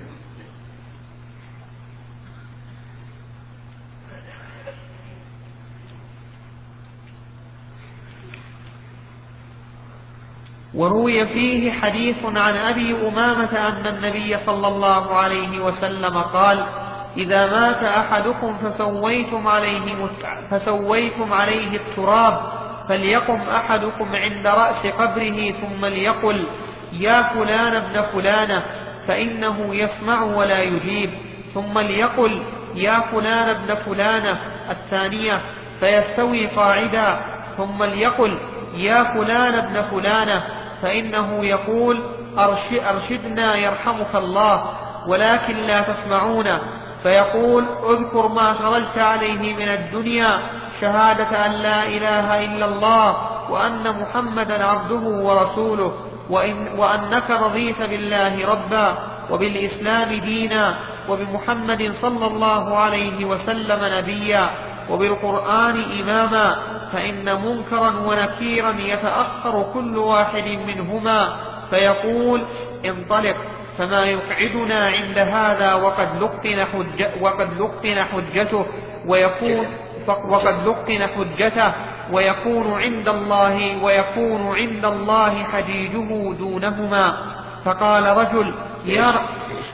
وروي فيه حديث عن أبي أمامة أن النبي صلى الله عليه وسلم قال: إذا مات أحدكم فسويتم عليه, فسويتم عليه التراب فليقم أحدكم عند رأس قبره ثم ليقل: يا فلان ابن فلانة، فإنه يسمع ولا يجيب. ثم ليقل: يا فلان ابن فلانة الثانية، فيستوي قاعدا. ثم ليقل: يا فلان ابن فلانة، فإنه يقول: أرشدنا يرحمك الله، ولكن لا تسمعون. فيقول: اذكر ما خرجت عليه من الدنيا، شهادة أن لا إله إلا الله وأن محمدا عبده ورسوله، وإن وأنك رضيت بالله ربا وبالإسلام دينا وبمحمد صلى الله عليه وسلم نبيا وبالقرآن إماما، فإن منكرا ونكيرا يتأخر كل واحد منهما، فيقول: انطلق، فما يقعدنا عند هذا وقد لقن حج وقد لقن حجته ويكون وقد لقن حجته ويكون عند الله ويكون عند الله حجيجه دونهما. فقال رجل: يا ر...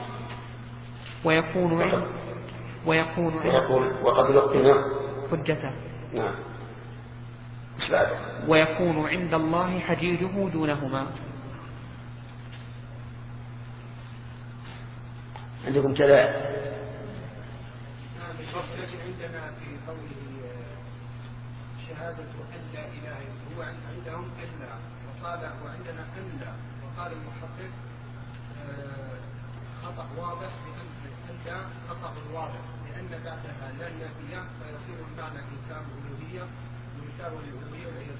ويكون عند ويكون عند وقد لقن حجته. نعم. ويكون عند الله حجيجه دونهما. عندكم كذا؟ عندنا في قوله شهادة أن لا إله إلا هو، عندهم ألا، وقال وعندنا ألا، وقال المحقق خطأ واضح لأن ألا خطأ واضح لأن بعدها لا نافية فيصير المعنى إنكار الألوهية وإنكار الألوهية والعياذ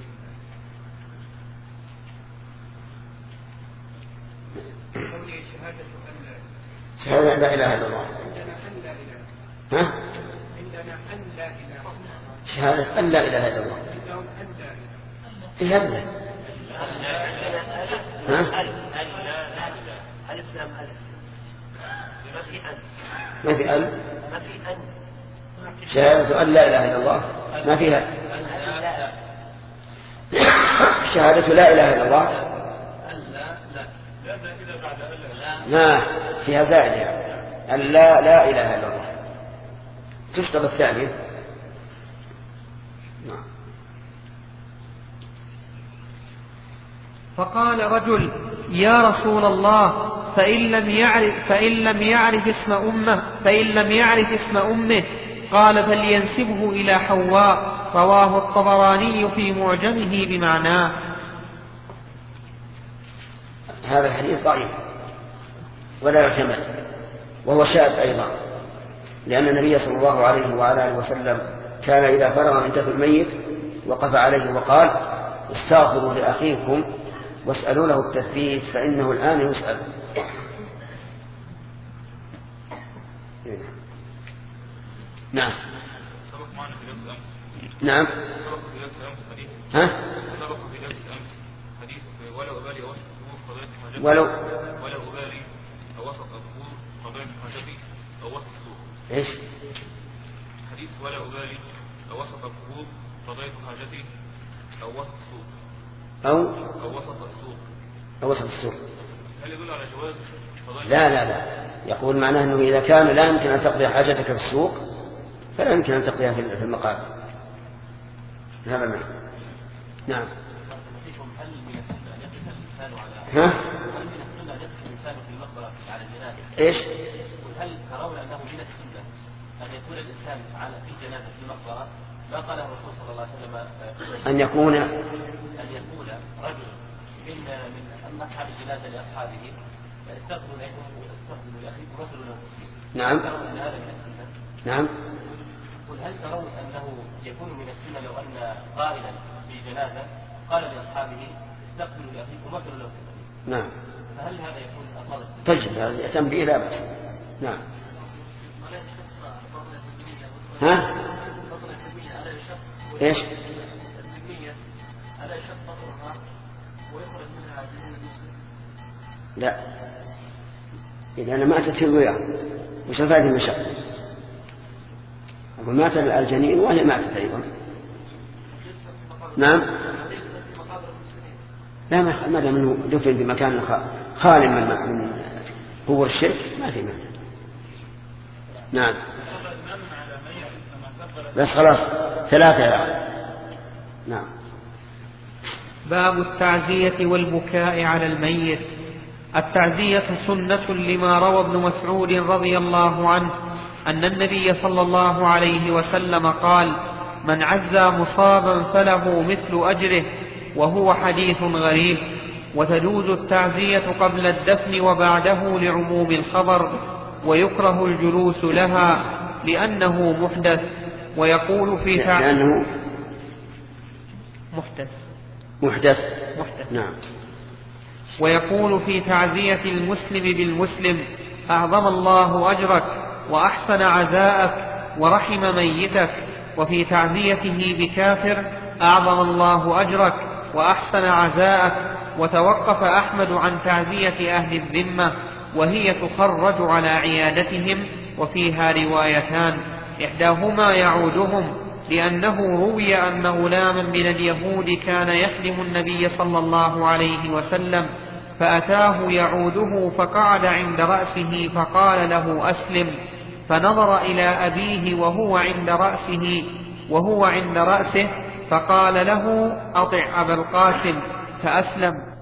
بالله. قوله شهادة ألا، شهادة لا إله إلا الله. عندنا أن لا إله. ها؟ عندنا أن لا إله. شهادة أن لا إله إلا الله. عندهم أن لا إله. إيه هذا؟ ها؟ ألف لام ألف. ما في أن. ما في أن. ما في أن. شهادة أن لا إله إلا الله ما فيها. شهادة لا إله إلا الله ما فيها زائدة. أن لا لا إله إلا الله تشتغل الثانية. نعم. فقال رجل: يا رسول الله، فإن لم يعرف فإن لم يعرف اسم أمه فإن لم يعرف اسم أمه قال: فلينسبه إلى حواء. رواه الطبراني في معجمه بمعناه. هذا الحديث ضعيف ولا يعتمد، وهو شاذ أيضا، لأن النبي صلى الله عليه وعلى آله وسلم كان إذا فرغ من دفن الميت وقف عليه وقال: استغفروا لأخيكم واسألوا له التثبيت فإنه الآن يسأل. نعم. سبق معنا في درس أمس. نعم. سبق في درس أمس حديث. ها؟ سبق في درس أمس حديث ولو أبالي أوسط أبوه قضية حاجتي. ولو ولو أبالي أوسط أبوه قضية حاجتي أو وسط السوق. إيش؟ حديث ولا أبالي أوسط أبوه قضية حاجتي أو وسط السوق. أو أو وسط السوق. أو وسط السوق. هل يدل على جواز قضاء؟ لا لا لا، يقول معناه أنه إذا كان لا يمكن أن تقضي حاجتك في السوق فلا يمكن أن تقضيها في المقابر. هذا معنى. نعم. هل من السنة أن يقف الإنسان على ها؟ هل من السنة أن يقف الإنسان في المقبرة على الجنازة؟ إيش؟ هل ترون أنه من السنة أن يكون الإنسان على في جنازة في المقبرة ما قاله الرسول صلى الله عليه وسلم أن يكون أن يكون رجل من من أصحاب الجنازة لأصحابه استغفروا لكم واستغفروا لأخيكم وصلوا له. نعم. ترون أن هذا من السنة؟ نعم. قل هل ترون أنه يكون من السنة لو أن قائلا في جنازة قال لأصحابه استغفروا لأخيكم وصلوا له. نعم. فهل هذا يكون أفضل السنة؟ طيب هذا يتم به لا بأس. نعم. ها؟ ايش؟ لا، إذا أنا ماتت الوياه وش الفائدة من الشق؟ أقول مات الجنين وهي ماتت أيضا. نعم. لا، ما دام منه دفن بمكان خال من قبور الشرك ما في معنى. نعم. بس خلاص ثلاثة يا أخي. نعم. باب التعزية والبكاء على الميت. التعزية سنة لما روى ابن مسعود رضي الله عنه أن النبي صلى الله عليه وسلم قال: من عزى مصابا فله مثل أجره، وهو حديث غريب. وتجوز التعزية قبل الدفن وبعده لعموم الخبر، ويكره الجلوس لها لأنه محدث. ويقول في لأنه محدث محدث محدث نعم. ويقول في تعزية المسلم بالمسلم: أعظم الله أجرك وأحسن عزاءك ورحم ميتك. وفي تعزيته بكافر: أعظم الله أجرك وأحسن عزاءك. وتوقف أحمد عن تعزية أهل الذمة، وهي تخرج على عيادتهم، وفيها روايتان: إحداهما يعودهم، لأنه روي أن غلاما من اليهود كان يخدم النبي صلى الله عليه وسلم، فأتاه يعوده فقعد عند رأسه فقال له: أسلم. فنظر إلى أبيه وهو عند رأسه وهو عند رأسه فقال له: أطع أبا القاسم، فأسلم.